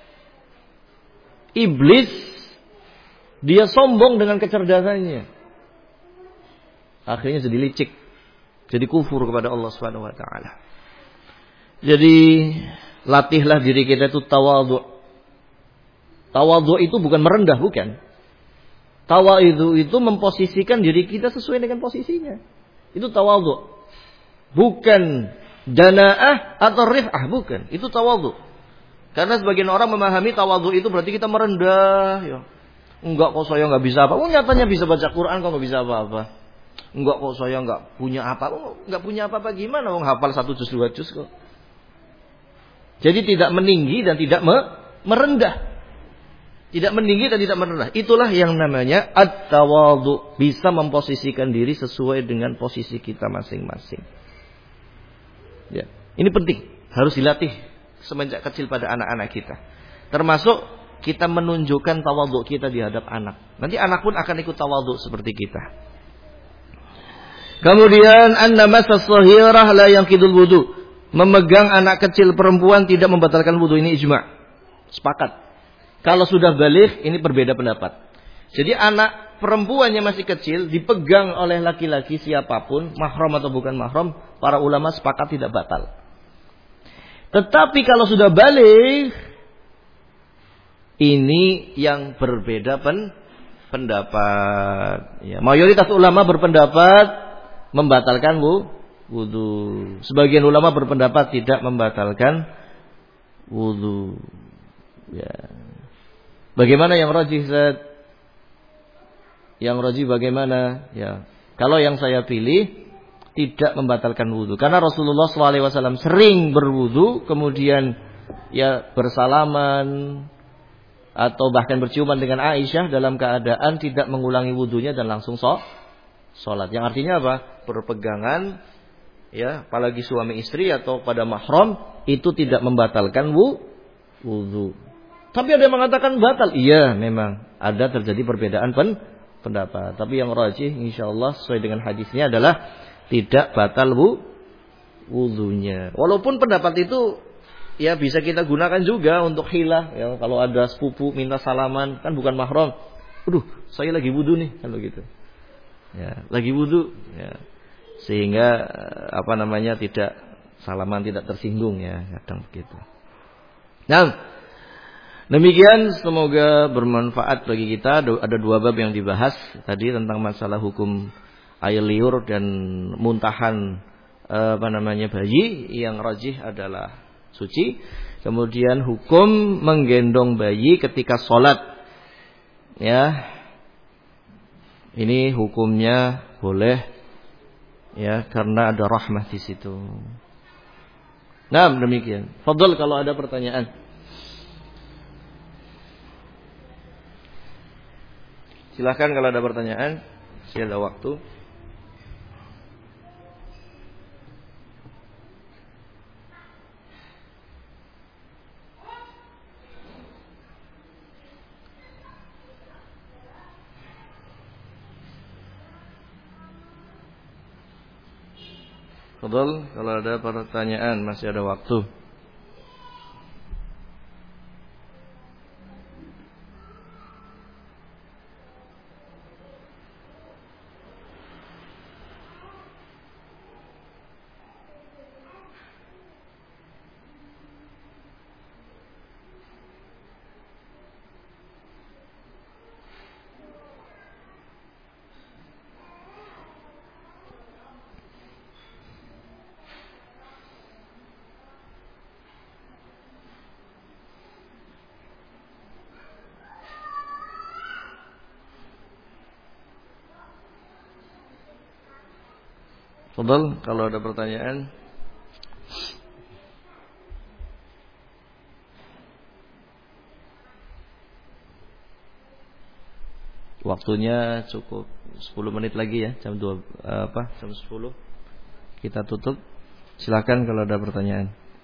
[SPEAKER 1] Iblis dia sombong dengan kecerdasannya. Akhirnya jadi licik. Jadi kufur kepada Allah Subhanahu wa taala. Jadi latihlah diri kita itu tawadhu. Tawadhu itu bukan merendah, bukan. Tawadhu itu memposisikan diri kita sesuai dengan posisinya. Itu tawadhu. Bukan dana'ah atau rif'ah, bukan. Itu tawadhu. Karena sebagian orang memahami tawadhu itu berarti kita merendah. Ya. Enggak kok saya enggak bisa apa. Nyatanya bisa baca Quran kok enggak bisa apa-apa. Enggak kok saya enggak punya apa. Enggak punya apa-apa gimana? Hafal 1 juz 2 juz kok. Jadi tidak meninggi dan tidak merendah. Tidak meninggi dan tidak merendah. Itulah yang namanya at-tawadhu. Bisa memposisikan diri sesuai dengan posisi kita masing-masing. Ya, ini penting. Harus dilatih semenjak kecil pada anak-anak kita. Termasuk kita menunjukkan tawadhu kita di hadap anak. Nanti anak pun akan ikut tawadhu seperti kita. Kemudian an-namasa shahirah la yanqidul wudu. Memegang anak kecil perempuan tidak membatalkan wudu. Ini ijma'. Sepakat. Kalau sudah baligh, ini berbeda pendapat. Jadi anak perempuannya masih kecil, dipegang oleh laki-laki siapapun, mahram atau bukan mahram, para ulama sepakat tidak batal. Tetapi kalau sudah baligh, ini yang berbeda pendapat. Ya, mayoritas ulama berpendapat membatalkan wudu. Sebagian ulama berpendapat tidak membatalkan wudu. Ya. Bagaimana yang rajih, Zat? Yang rajih bagaimana? Ya. Kalau yang saya pilih tidak membatalkan wudu, karena Rasulullah SAW sering berwudu, kemudian ya bersalaman atau bahkan berciuman dengan Aisyah dalam keadaan tidak mengulangi wudunya dan langsung sholat. Yang artinya apa? Berpegangan, ya, apalagi suami istri atau pada mahram itu tidak membatalkan wudu. Tapi ada yang mengatakan batal. Iya, memang ada terjadi perbedaan pendapat. Tapi yang rajih insyaallah sesuai dengan hadisnya adalah tidak batal wudunya. Walaupun pendapat itu ya bisa kita gunakan juga untuk hilah. Ya, kalau ada sepupu minta salaman, kan bukan mahram. Aduh, saya lagi wudu nih, kalau gitu. Ya, lagi wudu. Ya. Sehingga tidak salaman tidak tersinggung, ya, kadang begitu. Nah, demikian, semoga bermanfaat bagi kita. Ada 2 bab yang dibahas tadi tentang masalah hukum air liur dan muntahan bayi. Yang rajih adalah suci. Kemudian hukum menggendong bayi ketika sholat. Ya, ini hukumnya boleh, ya, karena ada rahmah di situ. Nah, demikian. Fadhal kalau ada pertanyaan. Silahkan kalau ada pertanyaan, masih ada waktu. Fadhal, kalau ada pertanyaan, masih ada waktu. Fadhal, kalau ada pertanyaan. Waktunya cukup 10 menit lagi ya, jam 10 kita tutup. Silakan kalau ada pertanyaan.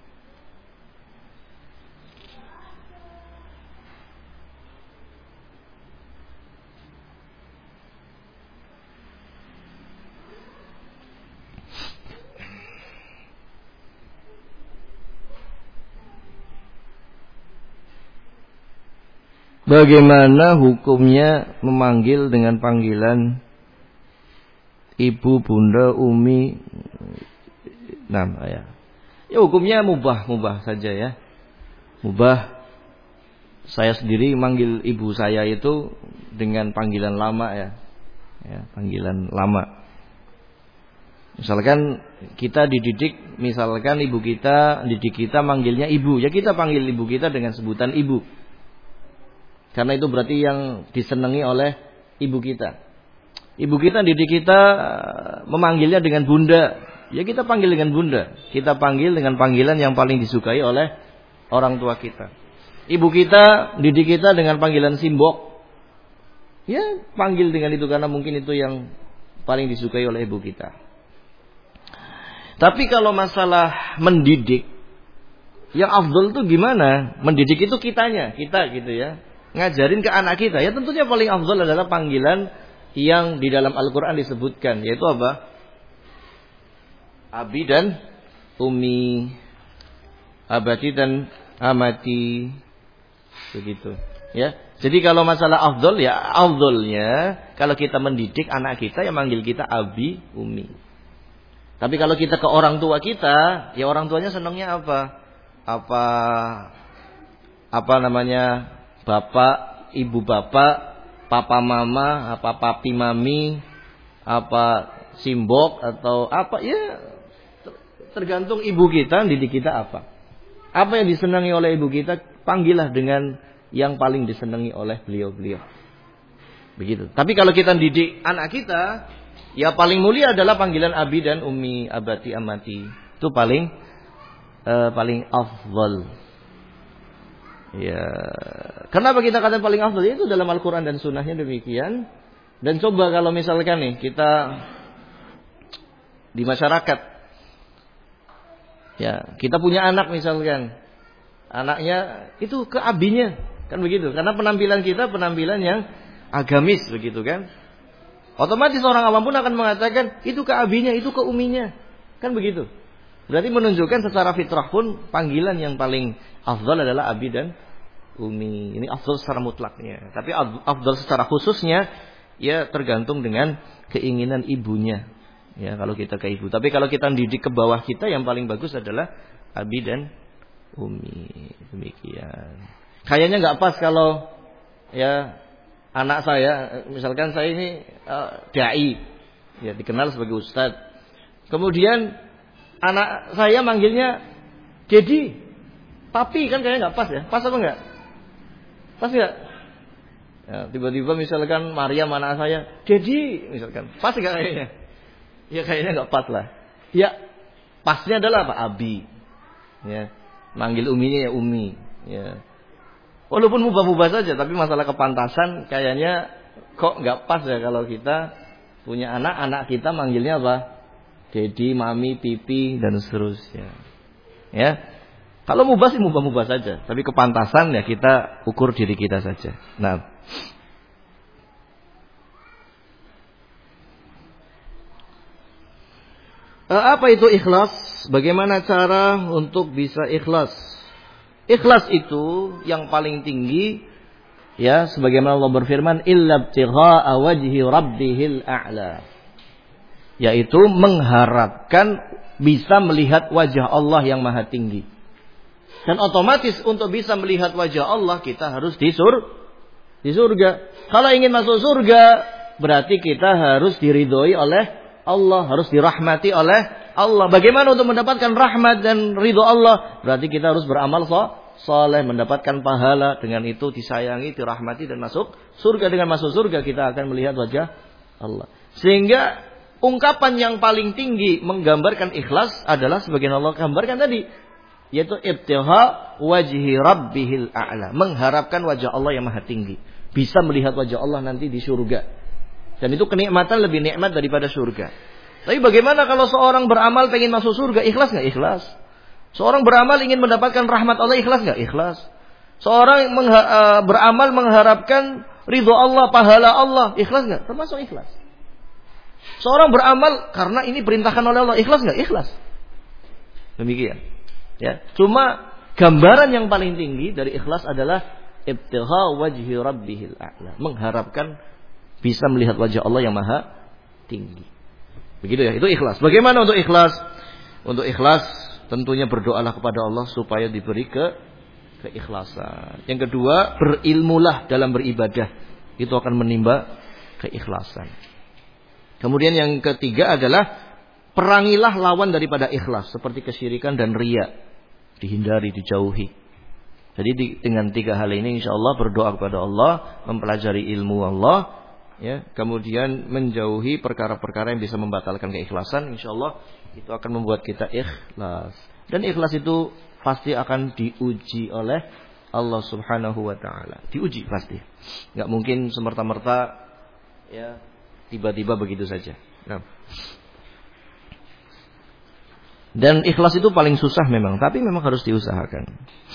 [SPEAKER 1] Bagaimana hukumnya memanggil dengan panggilan ibu, bunda, umi? Nah, ya. Ya hukumnya mubah saja ya. Mubah. Saya sendiri manggil ibu saya itu dengan panggilan lama ya. Ya, panggilan lama. Misalkan kita dididik, misalkan ibu kita didik kita manggilnya ibu, ya kita panggil ibu kita dengan sebutan ibu. Karena itu berarti yang disenangi oleh ibu kita. Ibu kita didik kita memanggilnya dengan bunda, ya kita panggil dengan bunda. Kita panggil dengan panggilan yang paling disukai oleh orang tua kita. Ibu kita didik kita dengan panggilan simbok. Ya, panggil dengan itu karena mungkin itu yang paling disukai oleh ibu kita. Tapi kalau masalah mendidik, yang afdol itu gimana? Mendidik itu kita gitu ya. Ngajarin ke anak kita. Ya tentunya paling afdol adalah panggilan yang di dalam Al-Quran disebutkan. Yaitu apa? Abi dan Umi. Abati dan Amati. Begitu. Ya. Jadi kalau masalah afdol, ya afdolnya kalau kita mendidik anak kita yang manggil kita Abi, Umi. Tapi kalau kita ke orang tua kita, ya orang tuanya senangnya apa? Apa namanya? Bapak, ibu bapak, papa mama, apa papi mami, apa simbok atau apa ya, tergantung ibu kita didik kita apa. Apa yang disenangi oleh ibu kita, panggillah dengan yang paling disenangi oleh beliau-beliau. Begitu. Tapi kalau kita didik anak kita, ya paling mulia adalah panggilan abi dan umi, abati, amati. Itu paling afdal. Ya. Kenapa kita katakan paling afdal? Itu dalam Al-Quran dan Sunnahnya demikian. Dan coba kalau misalkan nih kita di masyarakat, ya kita punya anak misalkan, anaknya itu ke abinya, kan begitu? Karena penampilan kita penampilan yang agamis begitu kan? Otomatis orang awam pun akan mengatakan itu ke abinya, itu ke uminya, kan begitu? Berarti menunjukkan secara fitrah pun panggilan yang paling afdal adalah abi dan umi. Ini afdal secara mutlaknya. Tapi afdal secara khususnya ya tergantung dengan keinginan ibunya. Ya kalau kita ke ibu. Tapi kalau kita didik ke bawah kita yang paling bagus adalah abi dan umi. Demikian. Kayaknya nggak pas kalau ya anak saya, misalkan saya ini dai, ya dikenal sebagai ustadz. Kemudian anak saya manggilnya Dedi, papi, kan kayaknya nggak pas ya. Pas apa nggak? Pas nggak? Ya, tiba-tiba misalkan Maria anak saya, Dedi, misalkan, pas nggak kayaknya? Ya kayaknya nggak pas lah. Ya pasnya adalah apa? Abi. Ya, manggil uminya ya umi. Ya. Walaupun mubah-mubah saja, tapi masalah kepantasan kayaknya kok nggak pas ya kalau kita punya anak kita manggilnya apa? Dedi, mami, pipi dan seterusnya. Ya. Kalau mubah sih mubah-mubah saja, tapi kepantasan ya kita ukur diri kita saja. Nah, apa itu ikhlas? Bagaimana cara untuk bisa ikhlas? Ikhlas itu yang paling tinggi ya sebagaimana Allah berfirman illa ibtigha'a wajhi rabbihil a'la, yaitu mengharapkan bisa melihat wajah Allah yang maha tinggi. Dan otomatis untuk bisa melihat wajah Allah kita harus di surga. Kalau ingin masuk surga berarti kita harus diridhoi oleh Allah, harus dirahmati oleh Allah. Bagaimana untuk mendapatkan rahmat dan ridho Allah? Berarti kita harus beramal saleh, mendapatkan pahala, dengan itu disayangi, dirahmati dan masuk surga. Dengan masuk surga kita akan melihat wajah Allah. Sehingga ungkapan yang paling tinggi menggambarkan ikhlas adalah sebagaimana Allah gambarkan tadi, yaitu ibtigha wajhi rabbihil a'la, mengharapkan wajah Allah yang maha tinggi, bisa melihat wajah Allah nanti di surga. Dan itu kenikmatan lebih nikmat daripada surga. Tapi bagaimana kalau seorang beramal pengen masuk surga, ikhlas nggak? Ikhlas. Seorang beramal ingin mendapatkan rahmat Allah, ikhlas nggak? Ikhlas. Seorang beramal mengharapkan ridho Allah, pahala Allah, ikhlas nggak? Termasuk ikhlas. Seorang beramal karena ini perintahkan oleh Allah, ikhlas nggak? Ikhlas. Demikian. Ya, cuma gambaran yang paling tinggi dari ikhlas adalah ibtigha wajhi rabbihil a'la, mengharapkan bisa melihat wajah Allah yang maha tinggi. Begitu ya, itu ikhlas. Bagaimana untuk ikhlas? Untuk ikhlas tentunya berdoalah kepada Allah supaya diberi keikhlasan. Yang kedua, berilmulah dalam beribadah. Itu akan menimba keikhlasan. Kemudian yang ketiga adalah perangilah lawan daripada ikhlas, seperti kesyirikan dan riya. Dihindari, dijauhi. Jadi dengan tiga hal ini insyaallah berdoa kepada Allah, mempelajari ilmu Allah, ya, kemudian menjauhi perkara-perkara yang bisa membatalkan keikhlasan, insyaallah itu akan membuat kita ikhlas. Dan ikhlas itu pasti akan diuji oleh Allah Subhanahu wa taala. Diuji pasti. Enggak mungkin semerta-merta ya tiba-tiba begitu saja. Nah. Dan ikhlas itu paling susah memang, tapi memang harus diusahakan.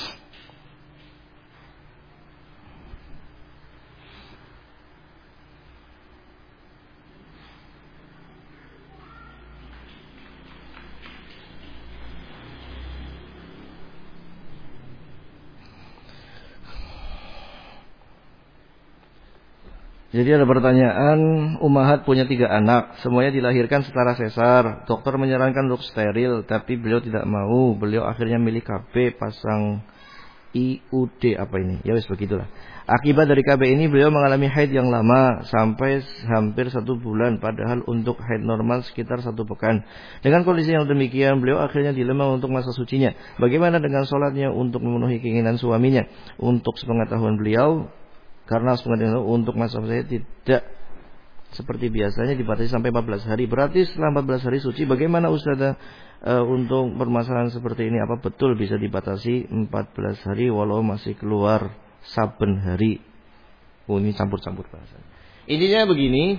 [SPEAKER 1] Jadi ada pertanyaan, Ummahat punya 3 anak, semuanya dilahirkan secara sesar. Dokter menyarankan untuk steril, tapi beliau tidak mau. Beliau akhirnya milih KB, pasang IUD apa ini? Ya wis begitulah. Akibat dari KB ini beliau mengalami haid yang lama sampai hampir 1 bulan, padahal untuk haid normal sekitar 1 pekan. Dengan kondisi yang demikian, beliau akhirnya dilema untuk masa sucinya. Bagaimana dengan sholatnya untuk memenuhi keinginan suaminya? Untuk sepengetahuan beliau, karena sebenarnya untuk masa saya tidak seperti biasanya dibatasi sampai 14 hari. Berarti setelah 14 hari suci, bagaimana Ustazah untuk permasalahan seperti ini? Apa betul bisa dibatasi 14 hari walau masih keluar saben hari? Oh, ini campur-campur bahasa. Intinya begini,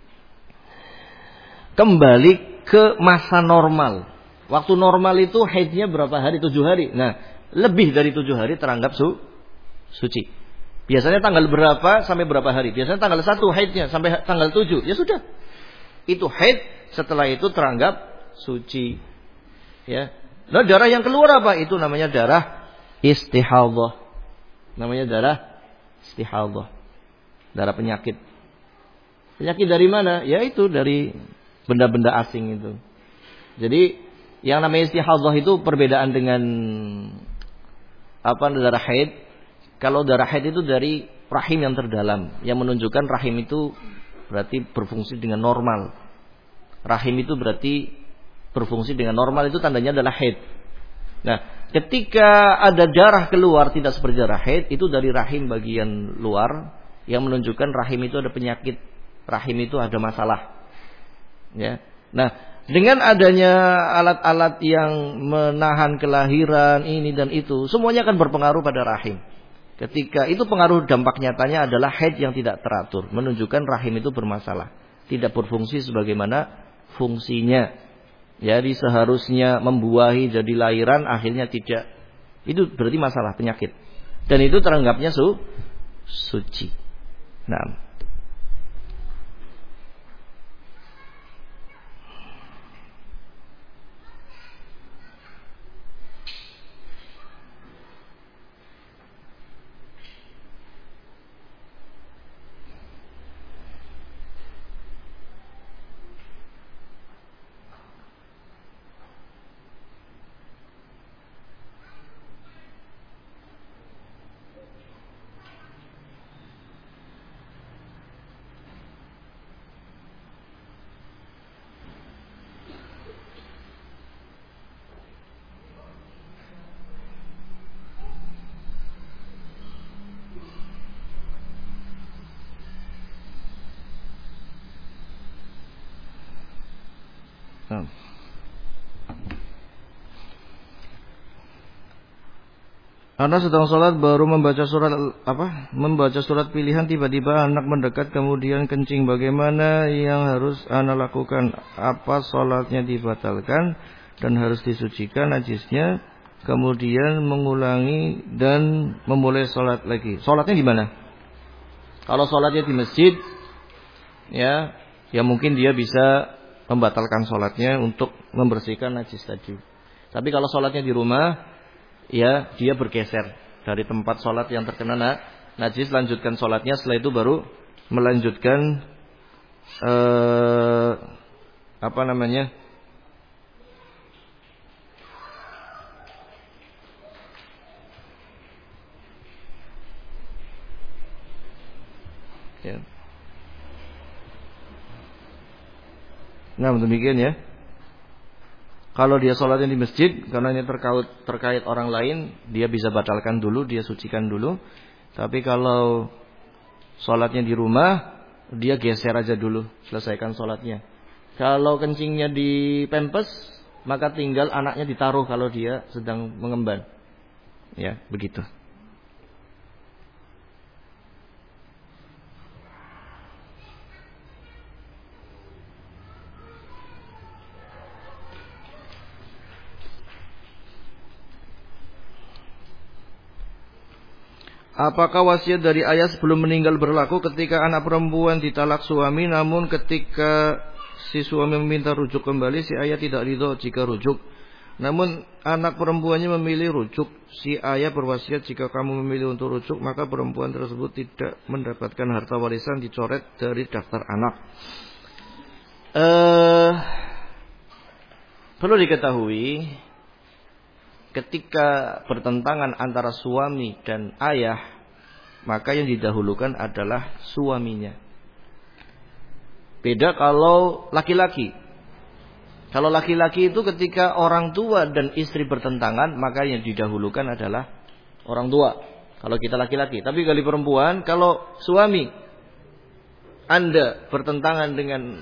[SPEAKER 1] kembali ke masa normal. Waktu normal itu haidnya berapa hari? 7 hari. Nah, lebih dari 7 hari teranggap suci. Biasanya tanggal berapa sampai berapa hari? Biasanya tanggal 1 haidnya sampai tanggal 7. Ya sudah. Itu haid, setelah itu teranggap suci. Ya. Nah, darah yang keluar apa? Itu namanya darah istihadhah. Namanya darah istihadhah. Darah penyakit. Penyakit dari mana? Ya itu dari benda-benda asing itu. Jadi yang namanya istihadhah itu perbedaan dengan darah haid. Kalau darah haid itu dari rahim yang terdalam, yang menunjukkan rahim itu berarti berfungsi dengan normal. Rahim itu berarti berfungsi dengan normal, itu tandanya adalah haid. Nah, ketika ada darah keluar tidak seperti darah haid, itu dari rahim bagian luar yang menunjukkan rahim itu ada penyakit, rahim itu ada masalah. Ya. Nah, dengan adanya alat-alat yang menahan kelahiran ini dan itu, semuanya akan berpengaruh pada rahim. Ketika itu pengaruh dampak nyatanya adalah haid yang tidak teratur, menunjukkan rahim itu bermasalah, tidak berfungsi sebagaimana fungsinya. Jadi seharusnya membuahi jadi lahiran, akhirnya tidak. Itu berarti masalah penyakit. Dan itu teranggapnya suci. Nah, karena sedang sholat baru membaca surat pilihan, tiba-tiba anak mendekat kemudian kencing. Bagaimana yang harus anak lakukan? Apa sholatnya dibatalkan dan harus disucikan najisnya, kemudian mengulangi dan memulai sholat lagi? Sholatnya di mana? Kalau sholatnya di masjid, ya mungkin dia bisa membatalkan sholatnya untuk membersihkan najis tadi. Tapi kalau sholatnya di rumah, ya dia bergeser dari tempat sholat yang terkena najis, lanjutkan sholatnya, setelah itu baru melanjutkan ya. Nah, demikian ya. Kalau dia sholatnya di masjid, karena ini terkait orang lain, dia bisa batalkan dulu, dia sucikan dulu. Tapi kalau sholatnya di rumah, dia geser aja dulu, selesaikan sholatnya. Kalau kencingnya di pempes, maka tinggal anaknya ditaruh kalau dia sedang mengemban. Ya, begitu. Apakah wasiat dari ayah sebelum meninggal berlaku ketika anak perempuan ditalak suami, namun ketika si suami meminta rujuk kembali, si ayah tidak ridho jika rujuk. Namun anak perempuannya memilih rujuk. Si ayah berwasiat, jika kamu memilih untuk rujuk, maka perempuan tersebut tidak mendapatkan harta warisan, dicoret dari daftar anak. Perlu diketahui, ketika bertentangan antara suami dan ayah, maka yang didahulukan adalah suaminya. Beda kalau laki-laki. Kalau laki-laki itu ketika orang tua dan istri bertentangan, maka yang didahulukan adalah orang tua. Kalau kita laki-laki. Tapi kalau perempuan, kalau suami Anda bertentangan dengan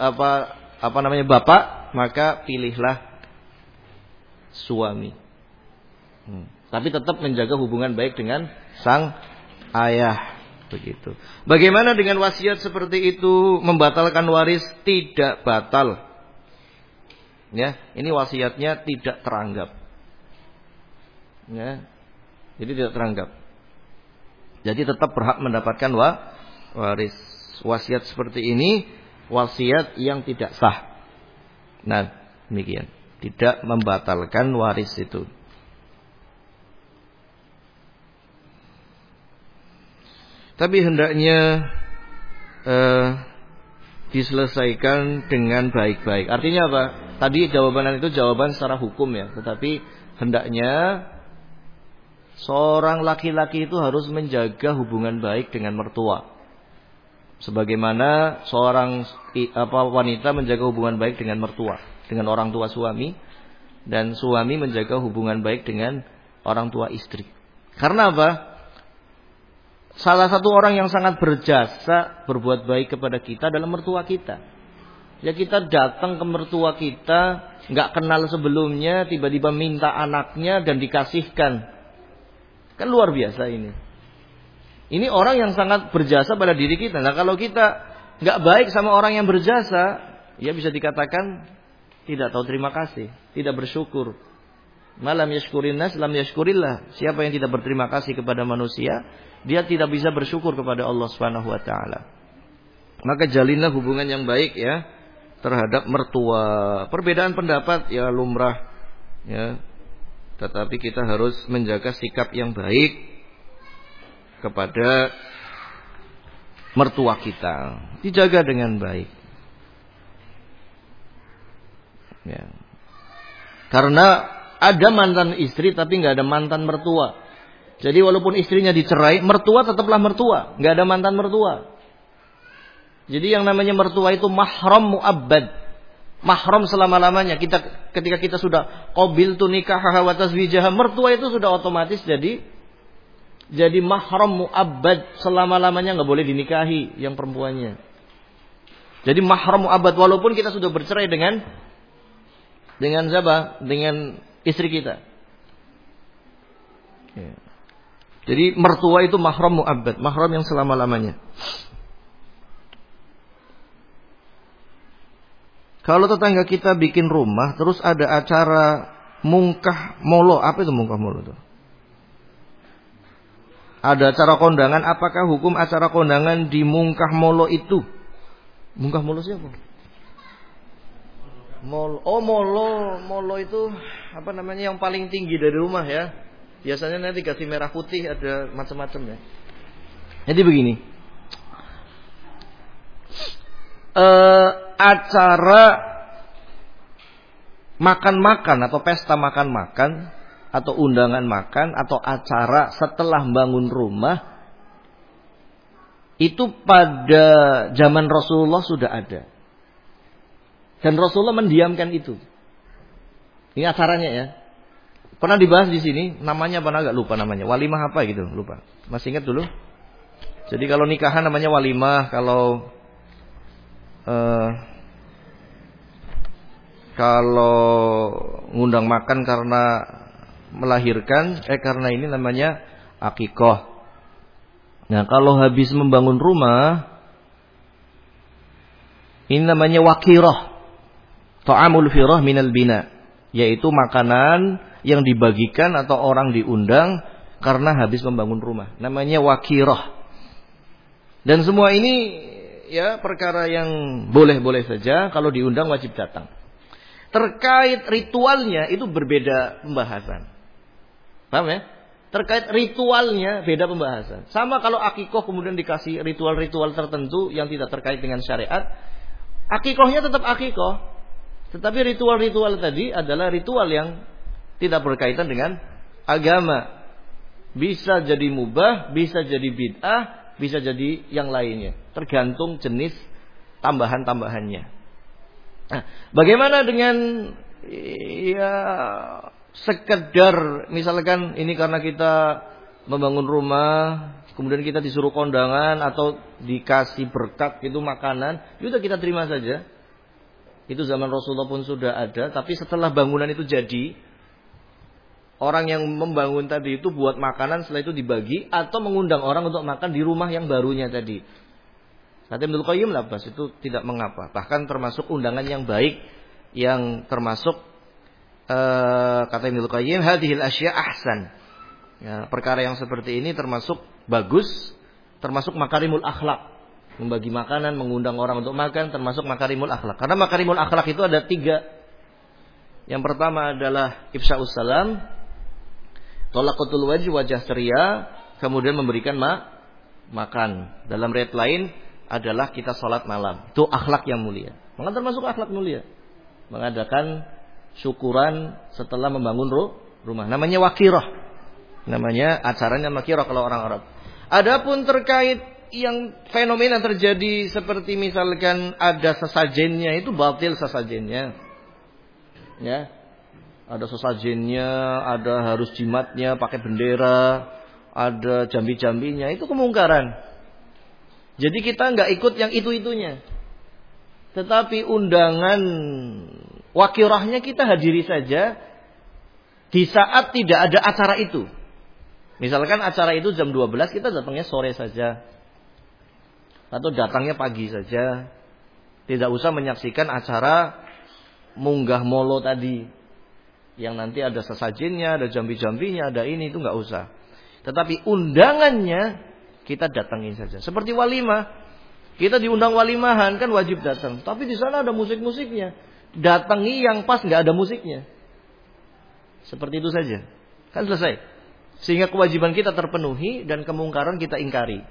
[SPEAKER 1] bapak, maka pilihlah suami. Tapi tetap menjaga hubungan baik dengan sang ayah, begitu. Bagaimana dengan wasiat seperti itu membatalkan waris? Tidak batal. Ya, ini wasiatnya tidak teranggap. Ya. Jadi tidak teranggap. Jadi tetap berhak mendapatkan waris. Wasiat seperti ini wasiat yang tidak sah. Nah, demikian. Tidak membatalkan waris itu. Tapi hendaknya diselesaikan dengan baik-baik. Artinya apa? Tadi jawaban itu jawaban secara hukum ya. Tetapi hendaknya seorang laki-laki itu harus menjaga hubungan baik dengan mertua. Sebagaimana seorang wanita menjaga hubungan baik dengan mertua, dengan orang tua suami, dan suami menjaga hubungan baik dengan orang tua istri. Karena apa? Salah satu orang yang sangat berjasa berbuat baik kepada kita adalah mertua kita. Ya, kita datang ke mertua kita, nggak kenal sebelumnya, tiba-tiba minta anaknya dan dikasihkan. Kan luar biasa ini. Ini orang yang sangat berjasa pada diri kita. Nah, kalau kita nggak baik sama orang yang berjasa, ya bisa dikatakan tidak tahu terima kasih, tidak bersyukur. Malam yashkurin nas lam yashkurillah. Siapa yang tidak berterima kasih kepada manusia, dia tidak bisa bersyukur kepada Allah Subhanahu wa taala. Maka jalinlah hubungan yang baik ya terhadap mertua. Perbedaan pendapat ya lumrah ya. Tetapi kita harus menjaga sikap yang baik kepada mertua kita. Dijaga dengan baik. Ya. Karena ada mantan istri tapi nggak ada mantan mertua. Jadi walaupun istrinya dicerai, mertua tetaplah mertua, nggak ada mantan mertua. Jadi yang namanya mertua itu mahram mu'abbad, mahram selama-lamanya. Ketika kita sudah qabiltu nikahaha wa tazwijaha, mertua itu sudah otomatis jadi mahram mu'abbad, selama-lamanya nggak boleh dinikahi yang perempuannya. Jadi mahram mu'abbad walaupun kita sudah bercerai dengan siapa? Dengan istri kita. Ya. Jadi mertua itu mahram mu'abbad, mahram yang selama-lamanya. Kalau tetangga kita bikin rumah, terus ada acara mungkah molo. Apa itu mungkah molo itu? Ada acara kondangan, apakah hukum acara kondangan di mungkah molo itu? Mungkah molo siapa? Molo. Oh, molo itu apa namanya yang paling tinggi dari rumah ya. Biasanya nanti kasih merah putih, ada macam-macam ya. Jadi begini. Acara makan-makan atau pesta makan-makan atau undangan makan atau acara setelah bangun rumah itu pada zaman Rasulullah sudah ada. Dan Rasulullah mendiamkan itu. Ini acaranya ya. Pernah dibahas di sini, namanya apa agak lupa namanya. Walimah apa gitu, lupa. Masih ingat dulu? Jadi kalau nikahan namanya walimah, kalau ngundang makan karena melahirkan, karena ini namanya akikah. Nah, kalau habis membangun rumah, ini namanya wakirah. Ta'amul firah minal bina, yaitu makanan yang dibagikan atau orang diundang karena habis membangun rumah. Namanya wakirah. Dan semua ini ya perkara yang boleh-boleh saja, kalau diundang wajib datang. Terkait ritualnya itu berbeda pembahasan. Paham ya? Terkait ritualnya beda pembahasan. Sama kalau akikah kemudian dikasih ritual-ritual tertentu yang tidak terkait dengan syariat, akikahnya tetap akikah. Tetapi ritual-ritual tadi adalah ritual yang tidak berkaitan dengan agama. Bisa jadi mubah, bisa jadi bid'ah, bisa jadi yang lainnya. Tergantung jenis tambahan-tambahannya. Nah, bagaimana dengan ya sekedar misalkan ini karena kita membangun rumah, kemudian kita disuruh kondangan atau dikasih berkat itu makanan, sudah kita terima saja. Itu zaman Rasulullah pun sudah ada, tapi setelah bangunan itu jadi, orang yang membangun tadi itu buat makanan, setelah itu dibagi atau mengundang orang untuk makan di rumah yang barunya tadi. Kata Ibnu Qayyim labas, itu tidak mengapa. Bahkan termasuk undangan yang baik, yang termasuk kata Ibnu Qayyim, hadhil asya ahsan. Ya, perkara yang seperti ini termasuk bagus, termasuk makarimul akhlak. Membagi makanan, mengundang orang untuk makan, termasuk makarimul akhlak. Karena makarimul akhlak itu ada 3. Yang pertama adalah ifsya'us salam, thalaqatul wajah ceria, kemudian memberikan makan. Dalam riwayat lain adalah kita sholat malam. Itu akhlak yang mulia. Maka termasuk akhlak mulia. Mengadakan syukuran setelah membangun rumah. Namanya wakirah. Namanya acaranya wakirah kalau orang Arab. Adapun terkait yang fenomena terjadi seperti misalkan ada sesajennya, itu batil sesajennya. Ya. Ada sesajennya, ada harus jimatnya pakai bendera, ada jambi-jambinya, itu kemungkaran. Jadi kita nggak ikut yang itu-itunya. Tetapi undangan wakirahnya kita hadiri saja di saat tidak ada acara itu. Misalkan acara itu jam 12, kita datangnya sore saja. Atau datangnya pagi saja. Tidak usah menyaksikan acara munggah molo tadi. Yang nanti ada sesajennya, ada jambi-jambinya, ada ini, itu nggak usah. Tetapi undangannya kita datangin saja. Seperti walimah. Kita diundang walimahan kan wajib datang. Tapi di sana ada musik-musiknya. Datangi yang pas nggak ada musiknya. Seperti itu saja. Kan selesai. Sehingga kewajiban kita terpenuhi dan kemungkaran kita ingkari.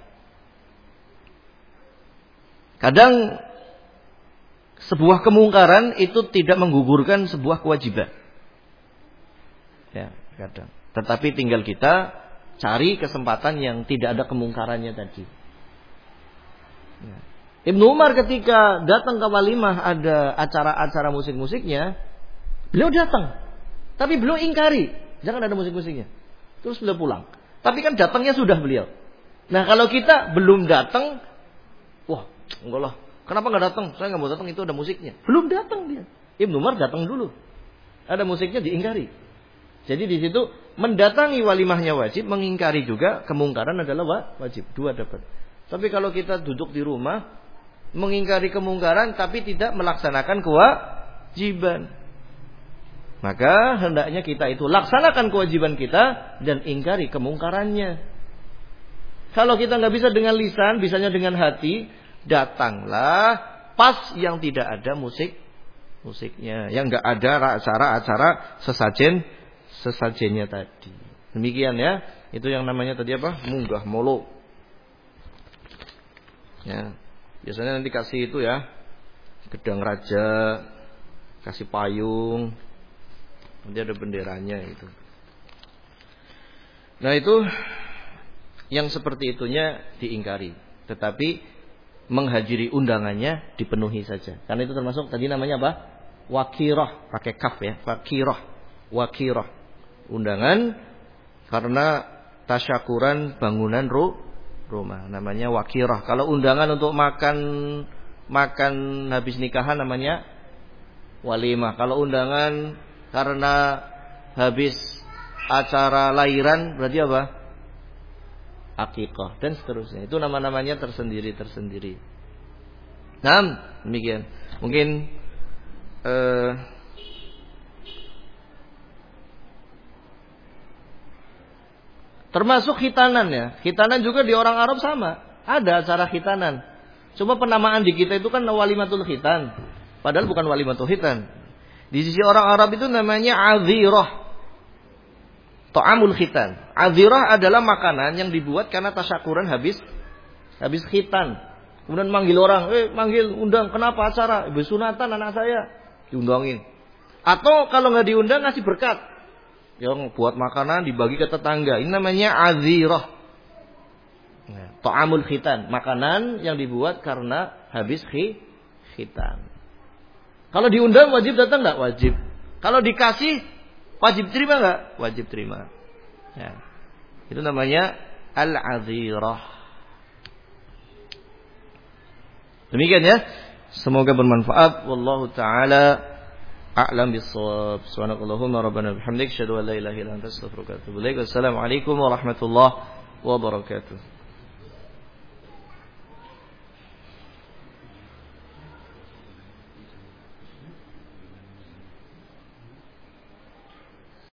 [SPEAKER 1] Kadang sebuah kemungkaran itu tidak menggugurkan sebuah kewajiban. Ya, kadang. Tetapi tinggal kita cari kesempatan yang tidak ada kemungkarannya tadi. Ya. Ibnu Umar ketika datang ke walimah ada acara-acara musik-musiknya, beliau datang. Tapi beliau ingkari, jangan ada musik-musiknya. Terus beliau pulang. Tapi kan datangnya sudah beliau. Nah kalau kita belum datang, wah enggak lah. Kenapa nggak datang? Saya nggak mau datang, itu ada musiknya. Belum datang dia. Ibnu Umar datang dulu. Ada musiknya diingkari. Jadi di situ mendatangi walimahnya wajib, mengingkari juga kemungkaran adalah wajib. Dua dapat. Tapi kalau kita duduk di rumah, mengingkari kemungkaran tapi tidak melaksanakan kewajiban, maka hendaknya kita itu laksanakan kewajiban kita dan ingkari kemungkarannya. Kalau kita nggak bisa dengan lisan, bisanya dengan hati, datanglah pas yang tidak ada musiknya, yang nggak ada acara-acara sesajennya tadi. Demikian ya, itu yang namanya tadi apa? Munggah molo. Ya, biasanya nanti kasih itu ya, gedang raja, kasih payung, nanti ada benderanya itu. Nah itu yang seperti itunya diingkari, tetapi menghadiri undangannya dipenuhi saja. Karena itu termasuk tadi namanya apa? Wakirah, pakai kaf ya, wakirah. Undangan karena tasyakuran bangunan rumah, namanya wakirah. Kalau undangan untuk makan habis nikahan namanya walimah. Kalau undangan karena habis acara lahiran berarti apa? Akikah dan seterusnya. Itu nama-namanya tersendiri. Nah, demikian. Mungkin termasuk khitanan ya. Khitanan juga di orang Arab sama. Ada acara khitanan. Cuma penamaan di kita itu kan walimatul khitan. Padahal bukan walimatul khitan. Di sisi orang Arab itu namanya azirah. Ta'amul khitan. Azirah adalah makanan yang dibuat karena tasyakuran habis khitan. Kemudian manggil orang, manggil undang, kenapa acara? Ibu sunatan anak saya. Diundangin. Atau kalau nggak diundang ngasih berkat. Yang buat makanan dibagi ke tetangga. Ini namanya azirah. Ta'amul khitan. Makanan yang dibuat karena habis khitan. Kalau diundang wajib datang nggak? Wajib. Kalau dikasih wajib terima nggak? Wajib terima. Ya. Itu namanya al-azirah. Demikian ya. Semoga bermanfaat. Wallahu taala a'lam bis-shawab. Subhanakallahumma rabbana bihamdik asyhadu an la ilaha illa anta astaghfiruka wa atubu ilaik. Wassalamualaikum warahmatullahi wabarakatuh.